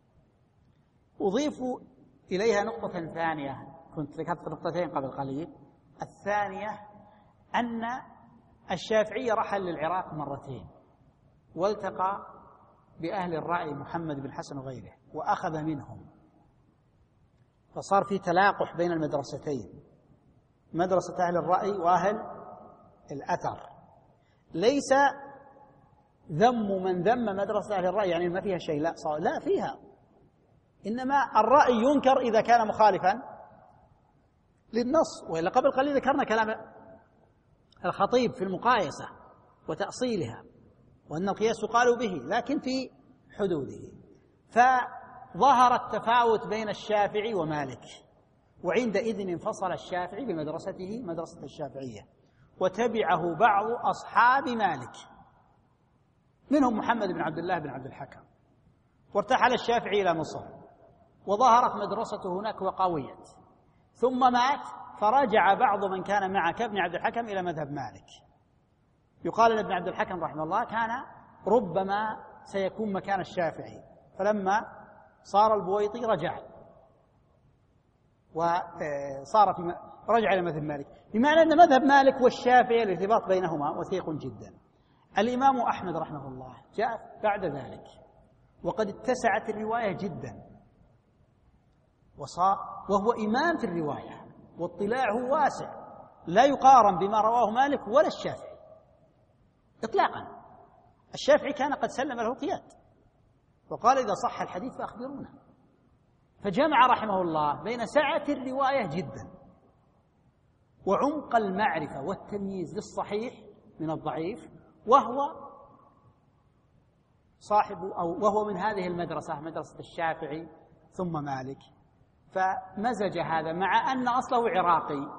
أضيف إليها نقطة ثانية، كنت ذكرت نقطتين قبل قليل. الثانية أن الشافعي رحل للعراق مرتين والتقى بأهل الرأي محمد بن حسن وغيره وأخذ منهم، فصار في تلاقح بين المدرستين، مدرسة أهل الرأي وأهل الأثر. ليس ذم من ذم مدرسة أهل الرأي يعني ما فيها شيء، لا لا فيها، إنما الرأي ينكر إذا كان مخالفا للنص. وإلا قبل قليل ذكرنا كلام الخطيب في المقايسة وتأصيلها، وأن القياس يقال به لكن في حدوده. فظهر التفاوت بين الشافعي ومالك، وعندئذ انفصل الشافعي بمدرسته مدرسة الشافعية، وتبعه بعض أصحاب مالك منهم محمد بن عبد الله بن عبد الحكم، وارتحل الشافعي إلى مصر وظهرت مدرسته هناك وقويت، ثم مات فرجع بعض من كان مع كابن عبد الحكم إلى مذهب مالك. يقال أن ابن عبد الحكم رحمه الله كان ربما سيكون مكان الشافعي، فلما صار البويطي رجع وصار في رجع إلى مذهب مالك، بمعنى أن مذهب مالك والشافعي الارتباط بينهما وثيق جدا. الإمام أحمد رحمه الله جاء بعد ذلك وقد اتسعت الرواية جدا، وصار وهو إمام في الرواية واطلاعه واسع، لا يقارن بما رواه مالك ولا الشافعي إطلاقا. الشافعي كان قد سلم له القياد وقال إذا صح الحديث فأخبرونا. فجمع رحمه الله بين سعة الرواية جدا وعمق المعرفة والتمييز للصحيح من الضعيف، وهو صاحب أو وهو من هذه المدرسة مدرسة الشافعي ثم مالك. فمزج هذا مع أن أصله عراقي،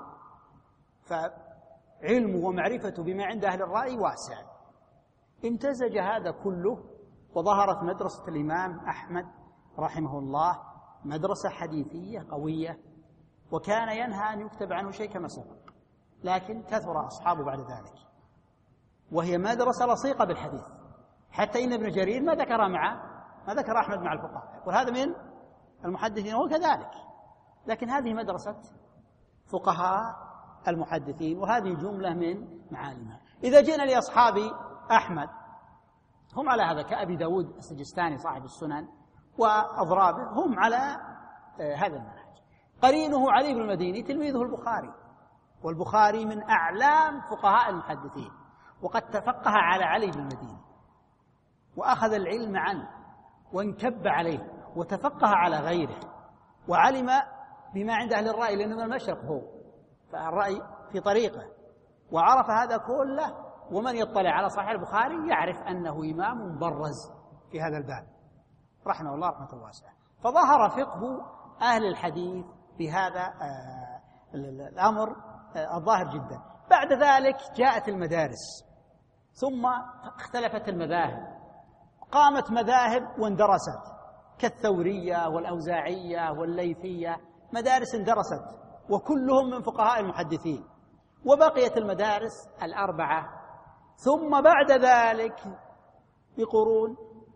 فعلمه ومعرفته بما عند أهل الرأي واسع، امتزج هذا كله وظهرت مدرسة الإمام أحمد رحمه الله مدرسة حديثية قوية، وكان ينهى أن يكتب عنه شيء كما سبق، لكن كثر أصحابه بعد ذلك، وهي مدرسة لصيقة بالحديث، حتى إن ابن جرير ما ذكر مع ما ذكر أحمد مع الفقهاء، وهذا من المحدثين هو كذلك، لكن هذه مدرسة فقهاء المحدثين، وهذه جملة من معالمها. إذا جئنا لأصحاب أحمد هم على هذا كأبي داود السجستاني صاحب السنن وأضرابه، هم على هذا المنهج. قرينه علي بن المديني تلميذه البخاري، والبخاري من أعلام فقهاء المحدثين، وقد تفقه على علي بن المديني وأخذ العلم عنه وانكب عليه وتفقه على غيره، وعلم بما عند أهل الرأي لأنه من المشرق هو، فالرأي في طريقه، وعرف هذا كله. ومن يطلع على صحيح البخاري يعرف أنه إمام مبرز في هذا الباب رحمه الله رحمة واسعة. فظهر فقه أهل الحديث بهذا الأمر الظاهر جدا. بعد ذلك جاءت المدارس، ثم اختلفت المذاهب، قامت مذاهب واندرست كالثورية والأوزاعية والليثية، مدارس اندرست وكلهم من فقهاء المحدثين، وبقيت المدارس الأربعة. ثم بعد ذلك بقرون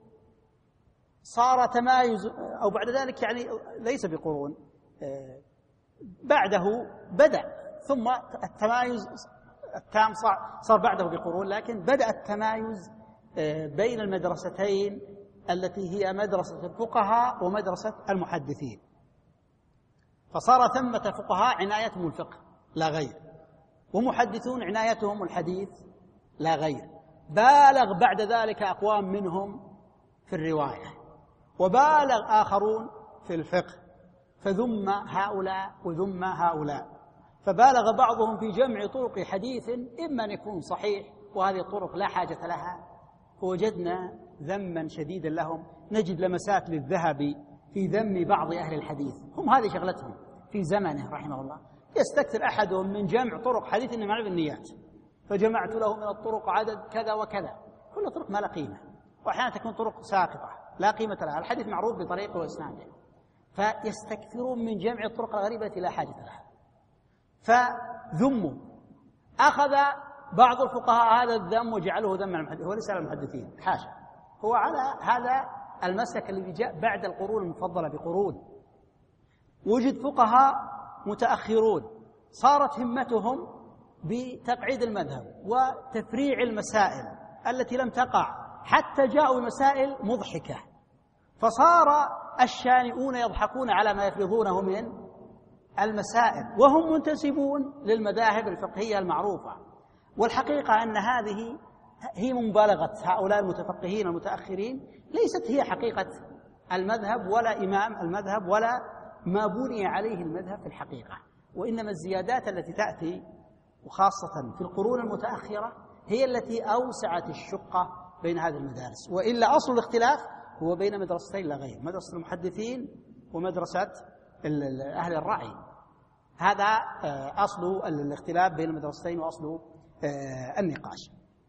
صار تمايز، أو بعد ذلك يعني ليس بقرون، بعده بدأ، ثم التمايز التام صار بعده بقرون، لكن بدأ التمايز بين المدرستين التي هي مدرسة الفقهاء ومدرسة المحدثين، فصار ثمة فقهاء عنايتهم الفقه لا غير، ومحدثون عنايتهم الحديث لا غير. بالغ بعد ذلك أقوام منهم في الرواية، وبالغ آخرون في الفقه، فذم هؤلاء وذم هؤلاء، فبالغ بعضهم في جمع طرق حديث إما أن يكون صحيح وهذه الطرق لا حاجة لها، فوجدنا ذما شديدا لهم. نجد لمسات للذهب في ذم بعض أهل الحديث، هم هذه شغلتهم في زمنه رحمه الله. يستكثر أحدهم من جمع طرق حديث إنما معرفة النيات، فجمعت له من الطرق عدد كذا وكذا، كل طرق ما لا قيمة، وأحيانا تكون طرق ساقطة لا قيمة لها، الحديث معروف بطريقه وإسناده، فيستكثرون من جمع الطرق الغريبة لا حاجة لها، فذموا. أخذ بعض الفقهاء هذا الذم وجعله ذم المحدثين، هو ليس على المحدثين حاشا، هو على هذا المسلك الذي جاء بعد القرون المفضلة بقرون. وجد فقهاء متأخرون صارت همتهم بتقعيد المذهب وتفريع المسائل التي لم تقع، حتى جاءوا مسائل مضحكة، فصار الشانئون يضحكون على ما يفرضونه من المسائل وهم منتسبون للمذاهب الفقهية المعروفة. والحقيقة أن هذه هي مبالغة هؤلاء المتفقهين المتأخرين، ليست هي حقيقة المذهب ولا إمام المذهب ولا ما بني عليه المذهب في الحقيقة، وإنما الزيادات التي تأتي وخاصة في القرون المتأخرة هي التي أوسعت الشقة بين هذه المدارس. وإلا أصل الاختلاف هو بين مدرستين لا غير، مدرسة المحدثين ومدرسة أهل الرأي، هذا أصل الاختلاف بين المدرستين وأصل النقاش.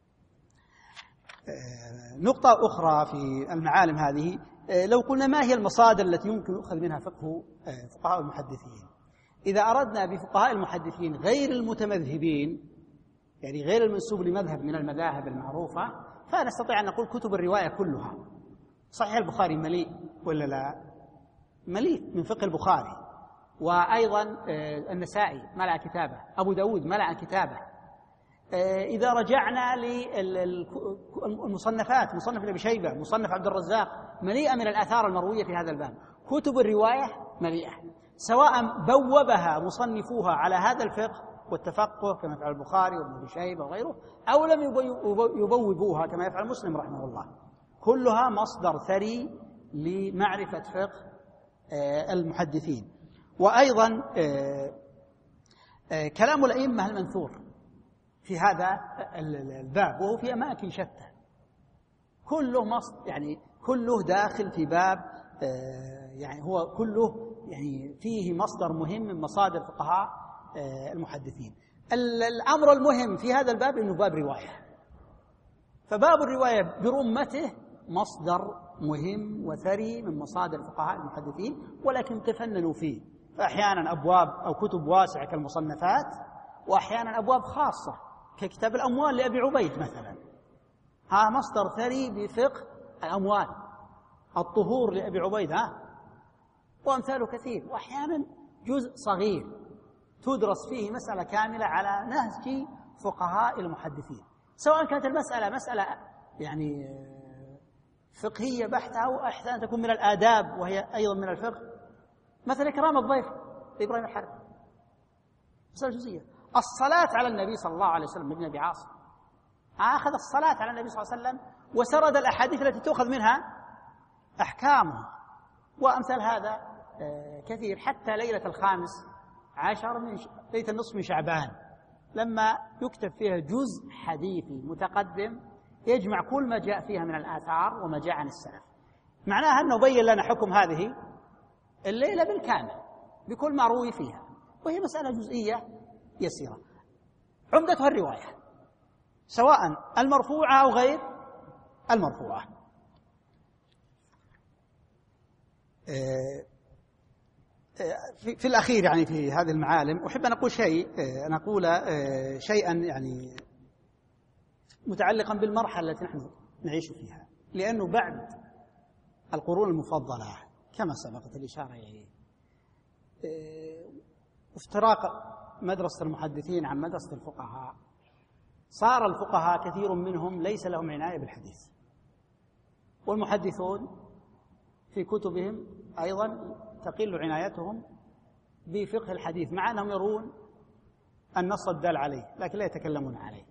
نقطة أخرى في المعالم هذه، لو قلنا ما هي المصادر التي يمكن يؤخذ منها فقه فقهاء المحدثين؟ إذا أردنا بفقهاء المحدثين غير المتمذهبين، يعني غير المنسوب لمذهب من المذاهب المعروفة، فنستطيع أن نقول كتب الرواية كلها. صحيح البخاري مليء ولا لا؟ مليء من فقه البخاري، وأيضا النسائي ملأ كتابه، أبو داود ملأ كتابه. إذا رجعنا للمصنفات، مصنف ابن أبي شيبة، مصنف عبد الرزاق، مليئة من الآثار المروية في هذا الباب. كتب الرواية مليئة، سواء بوبها مصنفوها على هذا الفقه والتفقه كما يفعل البخاري وابن أبي شيبة وغيره، أو لم يبوبوها كما يفعل مسلم رحمه الله، كلها مصدر ثري لمعرفة فقه المحدثين. وأيضا كلام الأئمة المنثور في هذا الباب، وهو في أماكن شتى، كله مصدر، يعني كله داخل في باب، يعني هو كله يعني فيه مصدر مهم من مصادر فقهاء المحدثين. الأمر المهم في هذا الباب أنه باب رواية، فباب الرواية برمته مصدر مهم وثري من مصادر فقهاء المحدثين، ولكن تفننوا فيه، فأحيانا أبواب أو كتب واسعة كالمصنفات، وأحيانا أبواب خاصة ككتاب الأموال لأبي عبيد مثلا، ها مصدر ثري بفقه الأموال، الطهور لأبي عبيد، ها وأمثاله كثير. وأحيانا جزء صغير تدرس فيه مسألة كاملة على نهج فقهاء المحدثين، سواء كانت المسألة مسألة يعني فقهية بحتة، أو أحيانا تكون من الآداب وهي أيضا من الفقه، مثل إكرام الضيف لإبراهيم الحرب، مسألة جزئية. الصلاة على النبي صلى الله عليه وسلم ابن أبي عاصم أخذ الصلاة على النبي صلى الله عليه وسلم وسرد الأحاديث التي تؤخذ منها أحكامها، وأمثال هذا كثير. حتى ليلة الخامس عشر من ليلة النصف من شعبان لما يكتب فيها جزء حديثي متقدم يجمع كل ما جاء فيها من الآثار وما جاء عن السلف، معناها أنه بين لنا حكم هذه الليلة بالكامل بكل ما روي فيها، وهي مسألة جزئية يسيرة. عمدتها الرواية، سواء المرفوعة أو غير المرفوعة. في, في الأخير يعني في هذه المعالم أحب أن أقول شيء أن أقول شيئا يعني متعلقا بالمرحلة التي نحن نعيش فيها، لأنه بعد القرون المفضلة كما سبقت الإشارة إليه افتراق مدرسة المحدثين عن مدرسة الفقهاء، صار الفقهاء كثير منهم ليس لهم عناية بالحديث، والمحدثون في كتبهم أيضا تقل عنايتهم بفقه الحديث، مع أنهم يرون النص الدال عليه لكن لا يتكلمون عليه.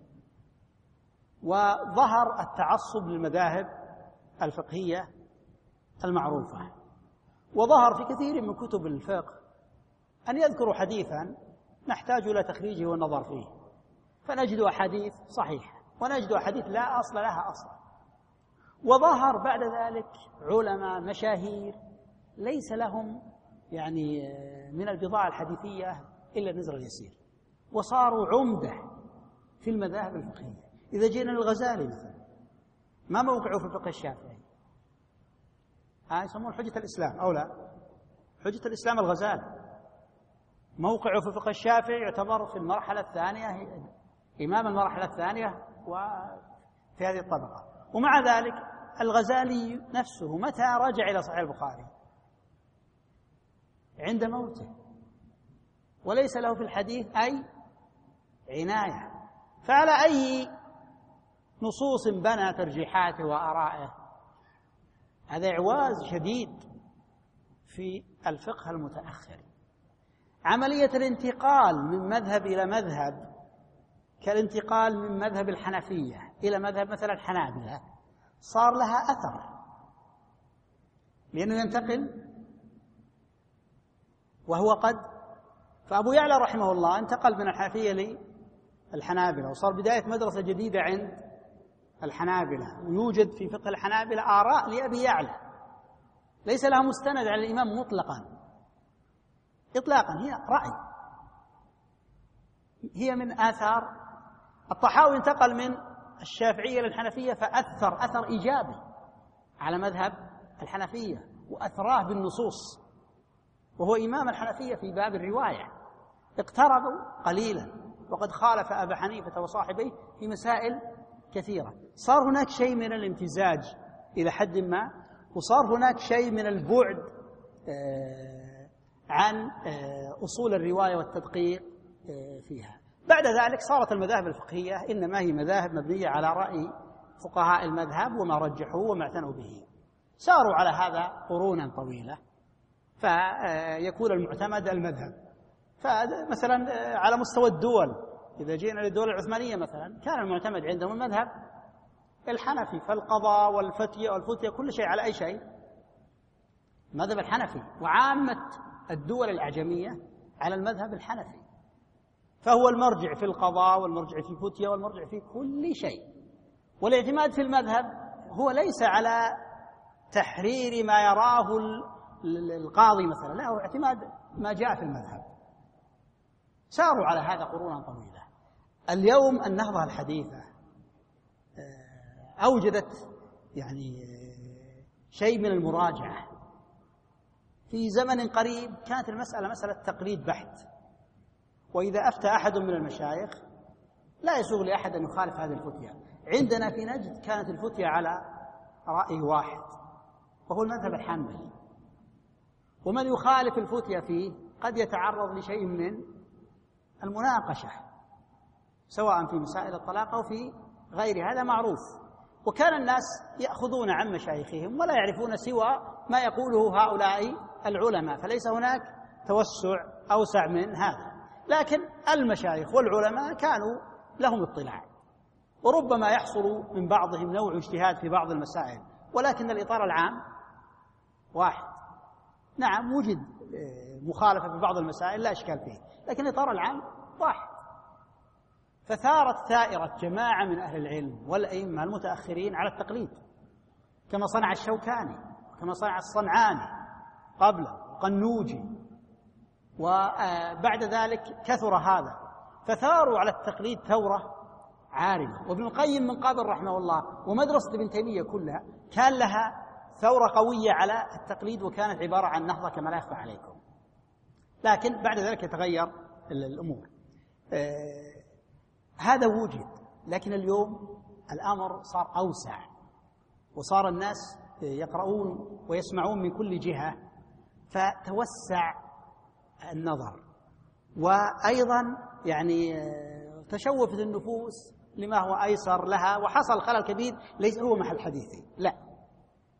وظهر التعصب للمذاهب الفقهية المعروفة، وظهر في كثير من كتب الفقه أن يذكروا حديثا نحتاج إلى تخريجه والنظر فيه، فنجد أحاديث صحيحة ونجد أحاديث لا أصل لها أصلا. وظهر بعد ذلك علماء مشاهير ليس لهم يعني من البضاعة الحديثية إلا النزر اليسير، وصاروا عمدة في المذاهب الفقهية. إذا جينا للغزالي مثلا، ما موقعه في الفقه الشافعي؟ ها آه يسمون حجة الإسلام أو لا؟ حجة الإسلام الغزالي موقعه في الفقه الشافعي يعتبر في المرحلة الثانية، إمام المرحلة الثانية وفي هذه الطبقة. ومع ذلك الغزالي نفسه متى رجع إلى صحيح البخاري؟ عند موته، وليس له في الحديث أي عناية. فعلى أي نصوص بنى ترجيحاته وآرائه؟ هذا إعواز شديد في الفقه المتأخر. عملية الانتقال من مذهب إلى مذهب كالانتقال من مذهب الحنفية إلى مذهب مثلا الحنابلة صار لها أثر، لأنه ينتقل وهو قد فأبو يعلى رحمه الله انتقل من الحنفية للحنابلة، وصار بداية مدرسة جديدة عند الحنابلة، ويوجد في فقه الحنابلة آراء لأبي يعلى ليس لها مستند على الإمام مطلقا إطلاقا، هي رأي، هي من آثار. الطحاوي انتقل من الشافعية للحنفية فأثر أثر إيجابي على مذهب الحنفية وأثراه بالنصوص، وهو إمام الحنفية في باب الرواية. اقتربوا قليلا وقد خالف أبا حنيفة وصاحبيه في مسائل كثيرة. صار هناك شيء من الامتزاج إلى حد ما، وصار هناك شيء من البعد عن أصول الرواية والتدقيق فيها. بعد ذلك صارت المذاهب الفقهية إنما هي مذاهب مبنية على رأي فقهاء المذهب وما رجحوه وما اعتنوا به. ساروا على هذا قرونا طويلة فيكون المعتمد المذهب. فمثلا على مستوى الدول، إذا جينا للدول العثمانية مثلا، كان المعتمد عندهم المذهب الحنفي، فالقضاء والفتية والفتية كل شيء على أي شيء مذهب الحنفي، وعامة الدول الأعجمية على المذهب الحنفي، فهو المرجع في القضاء والمرجع في الفتية والمرجع في كل شيء. والاعتماد في المذهب هو ليس على تحرير ما يراه القاضي مثلا، لا، هو اعتماد ما جاء في المذهب. ساروا على هذا قرونا طويلة. اليوم النهضة الحديثة أوجدت يعني شيء من المراجعة. في زمن قريب كانت المسألة مسألة تقليد بحت، وإذا أفتى أحد من المشايخ لا يسوغ لأحد أن يخالف هذه الفتية. عندنا في نجد كانت الفتية على رأي واحد وهو المذهب الحنبلي، ومن يخالف الفتية فيه قد يتعرض لشيء من المناقشة سواء في مسائل الطلاق أو في غير هذا معروف. وكان الناس يأخذون عن مشايخهم ولا يعرفون سوى ما يقوله هؤلاء العلماء، فليس هناك توسع أوسع من هذا. لكن المشايخ والعلماء كانوا لهم اطلاع، وربما يحصل من بعضهم نوع اجتهاد في بعض المسائل، ولكن الإطار العام واحد. نعم وجد مخالفة في بعض المسائل لا إشكال فيه، لكن الإطار العام واحد. فثارت ثائرة جماعة من أهل العلم والأئمة المتأخرين على التقليد، كما صنع الشوكاني وكما صنع الصنعاني قبله قنوجي، وبعد ذلك كثر هذا، فثاروا على التقليد ثورة عارمة. وابن القيم من قبل رحمه الله ومدرسة ابن تيمية كلها كان لها ثورة قوية على التقليد، وكانت عبارة عن نهضة كما لا يخفى عليكم. لكن بعد ذلك يتغير الأمور. آه هذا وجد، لكن اليوم الأمر صار أوسع، وصار الناس يقرؤون ويسمعون من كل جهة، فتوسع النظر، وأيضا يعني تشوفت النفوس لما هو أيسر لها، وحصل خلل كبير ليس هو محل حديثي، لا،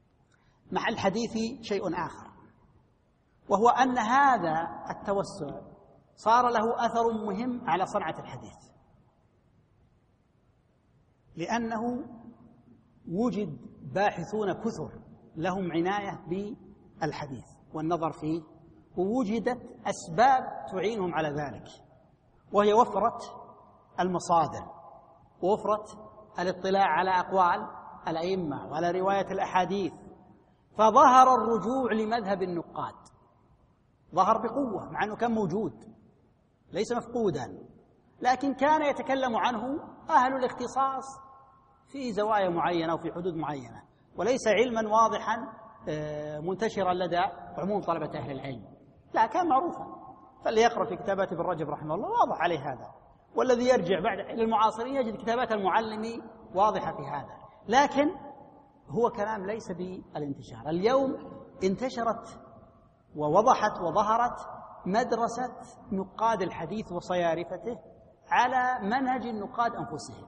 مع الحديث شيء آخر، وهو أن هذا التوسع صار له أثر مهم على صنعة الحديث، لأنه وجد باحثون كثر لهم عناية بالحديث والنظر فيه، ووجدت أسباب تعينهم على ذلك، وهي وفرة المصادر ووفرة الاطلاع على أقوال الأئمة وعلى رواية الأحاديث، فظهر الرجوع لمذهب النقاد، ظهر بقوة مع أنه كان موجود ليس مفقودا، لكن كان يتكلم عنه أهل الاختصاص في زوايا معينة وفي حدود معينة، وليس علما واضحا منتشرا لدى عموم طلبة أهل العلم، لا كان معروفا. فاللي يقرأ في كتابات ابن رجب رحمه الله واضح عليه هذا، والذي يرجع بعد للمعاصرين يجد كتابات المعلم واضحة في هذا، لكن هو كلام ليس بالانتشار. اليوم انتشرت ووضحت وظهرت مدرسة نقاد الحديث وصيارفته على منهج النقاد أنفسهم،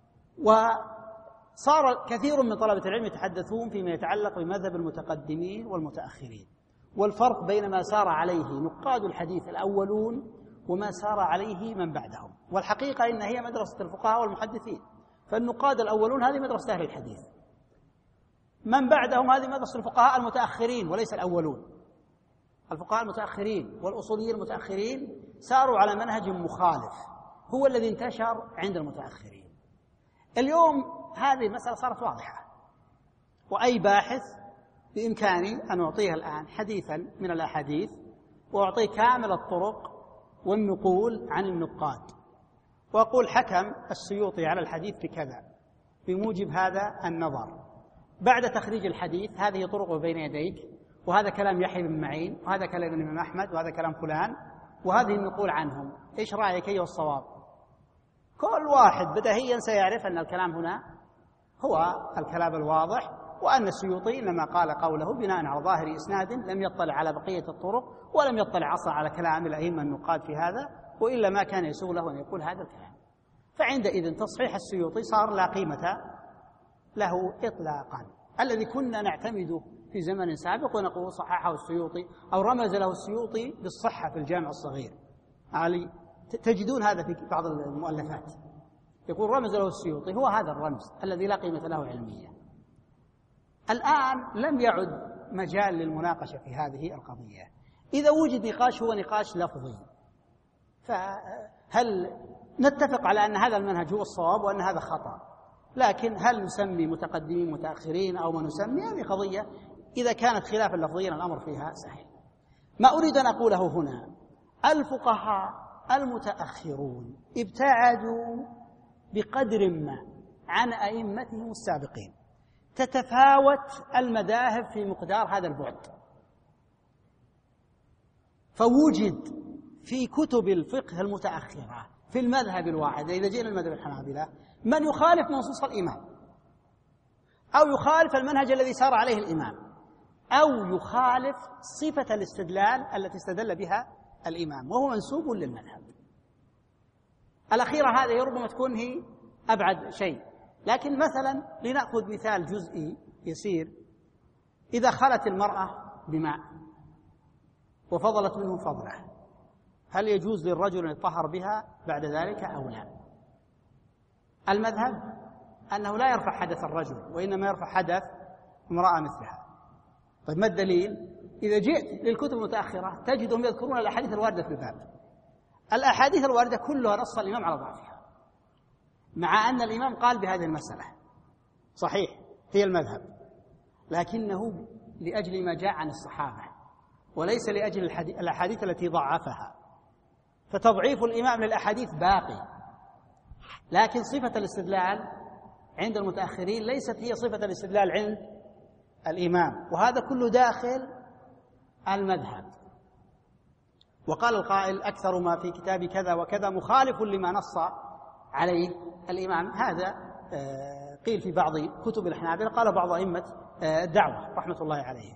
وصار كثير من طلبة العلم يتحدثون فيما يتعلق بمذهب المتقدمين والمتأخرين، والفرق بين ما سار عليه نقاد الحديث الأولون وما سار عليه من بعدهم. والحقيقة إن هي مدرسة الفقهاء والمحدثين، فالنقاد الأولون هذه مدرسة أهل الحديث، من بعدهم هذه مدرسة الفقهاء المتأخرين وليس الأولون. الفقهاء المتأخرين والأصوليين المتأخرين ساروا على منهج مخالف هو الذي انتشر عند المتأخرين. اليوم هذه المسألة صارت واضحة، وأي باحث بإمكاني أن أعطيه الآن حديثا من الأحاديث وأعطيه كامل الطرق والنقول عن النقاد، وأقول حكم السيوطي على الحديث بكذا بموجب هذا النظر، بعد تخريج الحديث هذه طرقه بين يديك، وهذا كلام يحيى بن معين، وهذا كلام الإمام أحمد، وهذا كلام فلان، وهذه النقول عنهم، إيش رأيك أيها الصواب؟ كل واحد بديهيا سيعرف أن الكلام هنا هو الكلام الواضح، وأن السيوطي إنما قال قوله بناء على ظاهر إسناد لم يطلع على بقية الطرق، ولم يطلع أصلا على كلام الأئمة النقاد في هذا، وإلا ما كان يسوغ له أن يقول هذا الكلام. فعندئذ تصحيح السيوطي صار لا قيمة له إطلاقا. الذي كنا نعتمده في زمن سابق ونقول صححه السيوطي أو رمز له السيوطي بالصحة في الجامع الصغير، علي تجدون هذا في بعض المؤلفات، يقول رمز له السيوطي، هو هذا الرمز الذي لا قيمة له علميا. الآن لم يعد مجال للمناقشة في هذه القضية. إذا وجد نقاش هو نقاش لفظي، فهل نتفق على أن هذا المنهج هو الصواب وأن هذا خطأ، لكن هل نسمي متقدمين متأخرين أو ما نسمي، هذه قضية إذا كانت خلافا لفظيا الأمر فيها سهل. ما أريد أن أقوله هنا، الفقهاء المتأخرون ابتعدوا بقدر ما عن أئمتهم السابقين، تتفاوت المذاهب في مقدار هذا البعد، فوجد في كتب الفقه المتأخرة في المذهب الواحد، إذا جئنا المذهب الحنابلة، من يخالف منصوص الإمام، أو يخالف المنهج الذي سار عليه الإمام، أو يخالف صفة الاستدلال التي استدل بها الإمام، وهو منسوب للمذهب. الأخيرة هذه ربما تكون هي أبعد شيء، لكن مثلا لنأخذ مثال جزئي يسير، إذا خلت المرأة بماء وفضلت منه فضله، هل يجوز للرجل أن يطهر بها بعد ذلك أو لا؟ المذهب أنه لا يرفع حدث الرجل، وإنما يرفع حدث امرأة مثلها. طيب ما الدليل؟ إذا جئت للكتب المتأخرة تجدهم يذكرون الأحاديث الواردة في الباب، الأحاديث الواردة كلها نص الإمام على ضعفها، مع أن الإمام قال بهذه المسألة صحيح هي المذهب، لكنه لأجل ما جاء عن الصحابة وليس لأجل الأحاديث التي ضعفها، فتضعيف الإمام للأحاديث باقي، لكن صفة الاستدلال عند المتأخرين ليست هي صفة الاستدلال عند الإمام، وهذا كله داخل المذهب. وقال القائل أكثر ما في كتاب كذا وكذا مخالف لما نص عليه الإمام، هذا قيل في بعض كتب الحنابلة، قال بعض أئمة الدعوة رحمة الله عليه.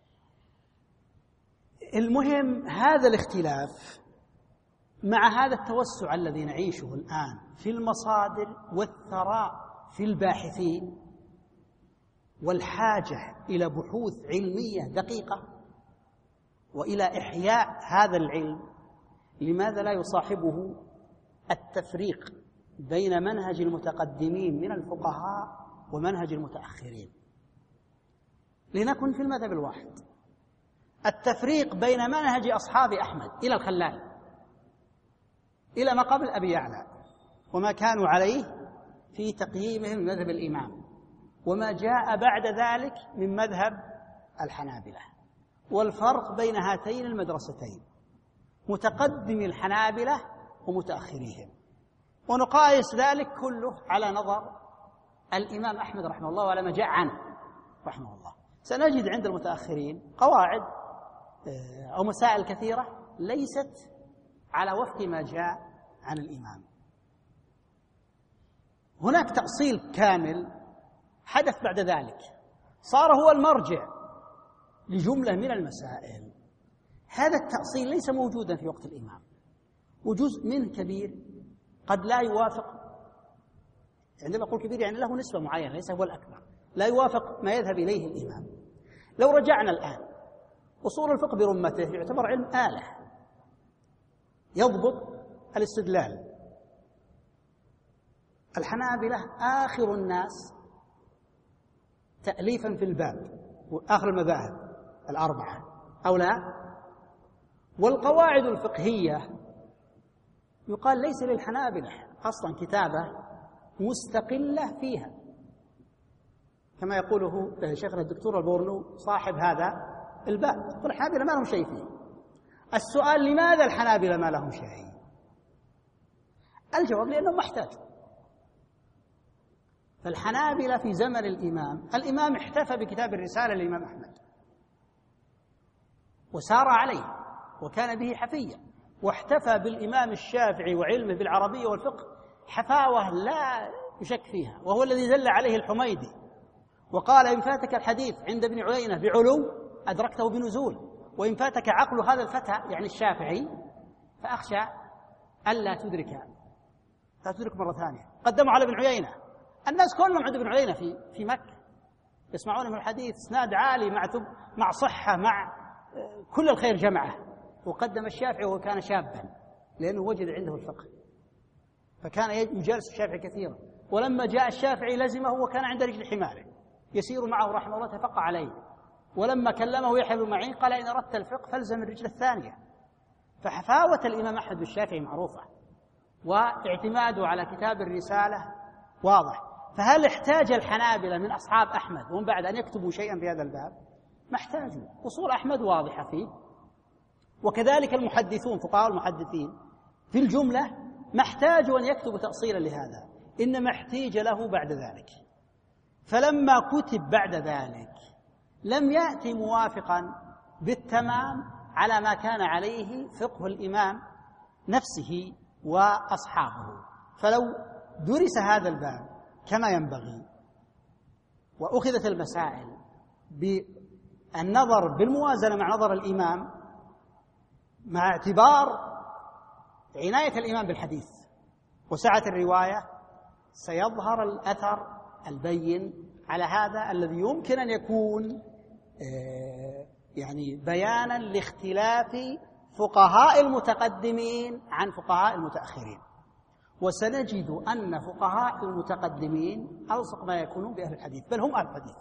المهم هذا الاختلاف مع هذا التوسع الذي نعيشه الآن في المصادر والثراء في الباحثين، والحاجة إلى بحوث علمية دقيقة وإلى إحياء هذا العلم، لماذا لا يصاحبه التفريق بين منهج المتقدمين من الفقهاء ومنهج المتأخرين؟ لنكن في المذهب الواحد. التفريق بين منهج أصحاب أحمد إلى الخلال إلى ما قبل أبي يعلى وما كانوا عليه في تقييمهم من مذهب الإمام، وما جاء بعد ذلك من مذهب الحنابلة، والفرق بين هاتين المدرستين متقدم الحنابلة ومتأخريهم، ونقايس ذلك كله على نظر الإمام أحمد رحمه الله وعلى ما جاء عنه رحمه الله. سنجد عند المتأخرين قواعد أو مسائل كثيرة ليست على وفق ما جاء عن الإمام. هناك تأصيل كامل حدث بعد ذلك، صار هو المرجع لجملة من المسائل. هذا التأصيل ليس موجودا في وقت الإمام، وجزء منه كبير قد لا يوافق، عندما أقول كبير يعني له نسبة معينة ليس هو الأكبر، لا يوافق ما يذهب إليه الإمام. لو رجعنا الآن، أصول الفقه برمته يعتبر علم آلة يضبط الاستدلال. الحنابلة آخر الناس تأليفا في الباب، وآخر المذاهب الأربعة أو لا. والقواعد الفقهية يقال ليس للحنابلة أصلا كتابة مستقلة فيها، كما يقوله شيخنا الدكتور البورنو صاحب هذا الباب، يقول الحنابلة ما لهم شيء فيه. السؤال لماذا الحنابلة ما لهم شيء؟ الجواب لأنهم ما احتاجوا. فالحنابلة في زمن الإمام، الإمام احتفى بكتاب الرسالة للإمام أحمد وسار عليه وكان به حفيا، واحتفى بالإمام الشافعي وعلمه بالعربية والفقه حفاوة لا يشك فيها، وهو الذي دل عليه الحميدي وقال: إن فاتك الحديث عند ابن عيينة بعلو أدركته بنزول، وإن فاتك عقل هذا الفتى يعني الشافعي فأخشى ألا تدرك لا تدرك مرة ثانية. قدموا على ابن عيينة، الناس كلهم عند ابن عيينة في في مكة يسمعون من الحديث إسناد عالي مع مع صحة مع كل الخير جمعه، وقدم الشافعي وهو كان شابا لأنه وجد عنده الفقه، فكان يجالس الشافعي كثيرا. ولما جاء الشافعي لزمه وكان عند رجل حماره يسير معه رحمه الله، تفقه عليه. ولما كلمه يحيى بن معين قال: إن أردت الفقه فالزم الرجل الثانية. فحفاوة الإمام أحمد بالشافعي معروفة، واعتماده على كتاب الرسالة واضح. فهل احتاج الحنابلة من أصحاب أحمد ومن بعد أن يكتبوا شيئا في هذا الباب؟ ما احتاجوا، أصول أحمد واضحة فيه. وكذلك المحدثون، فقهاء المحدثين في الجملة ما احتاجوا أن يكتبوا تأصيلا لهذا، إنما احتيج له بعد ذلك. فلما كتب بعد ذلك لم يأتي موافقا بالتمام على ما كان عليه فقه الإمام نفسه وأصحابه. فلو درس هذا الباب كما ينبغي وأخذت المسائل بالنظر بالموازنة مع نظر الإمام، مع اعتبار عناية الإمام بالحديث وسعة الرواية، سيظهر الأثر البين على هذا الذي يمكن أن يكون يعني بيانا لاختلاف فقهاء المتقدمين عن فقهاء المتأخرين. وسنجد أن فقهاء المتقدمين ألصق ما يكونون بأهل الحديث، بل هم أهل الحديث.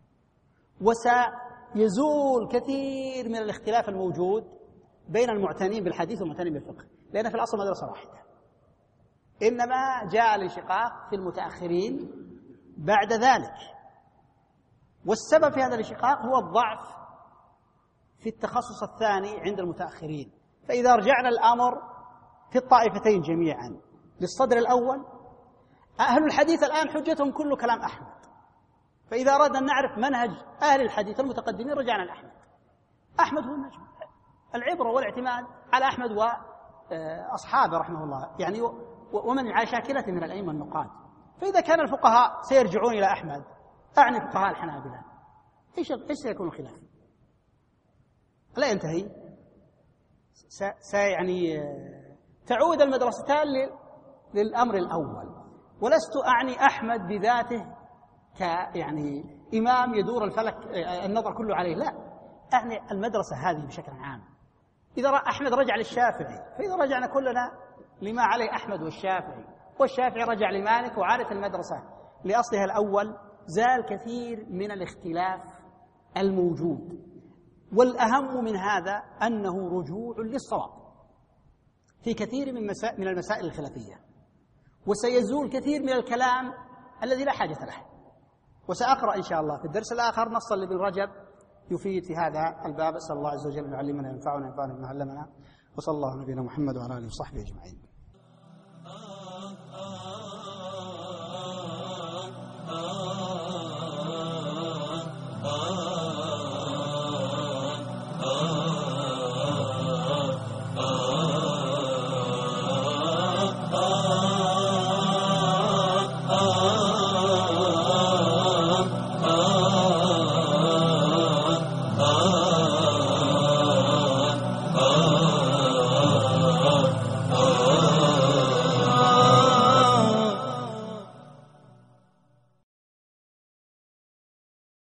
وسيزول كثير من الاختلاف الموجود بين المعتنين بالحديث والمعتنين بالفقه، لأن في الأصل مدرسة واحدة، إنما جاء الانشقاق في المتأخرين بعد ذلك. والسبب في هذا الانشقاق هو الضعف في التخصص الثاني عند المتأخرين. فإذا رجعنا الأمر في الطائفتين جميعا للصدر الأول، أهل الحديث الآن حجتهم كل كلام أحمد. فإذا أردنا أن نعرف منهج أهل الحديث المتقدمين رجعنا لأحمد. أحمد هو النجم، العبرة والاعتماد على أحمد وأصحابه رحمه الله، يعني ومن على شاكلته من الأئمة النقاد. فإذا كان الفقهاء سيرجعون إلى أحمد، أعني فقهاء الحنابلة، إيش إيش سيكون الخلاف؟ لا ينتهي، سيعني تعود المدرستان للأمر الأول. ولست أعني أحمد بذاته ك يعني إمام يدور الفلك النظر كله عليه، لا، يعني المدرسة هذه بشكل عام. إذا أحمد رجع للشافعي، فإذا رجعنا كلنا لما عليه أحمد والشافعي، والشافعي رجع لمالك، وعادت المدرسة لأصلها الأول، زال كثير من الاختلاف الموجود. والأهم من هذا أنه رجوع للصواب في كثير من, مسا... من المسائل الخلافية، وسيزول كثير من الكلام الذي لا حاجة له. وسأقرأ إن شاء الله في الدرس الآخر نصا لابن رجب يفيد في هذا الباب. أسأل الله عز وجل أن يعلمنا وينفعنا وينفعنا بما علمنا، وصلى الله على نبينا محمد وعلى آله وصحبه أجمعين.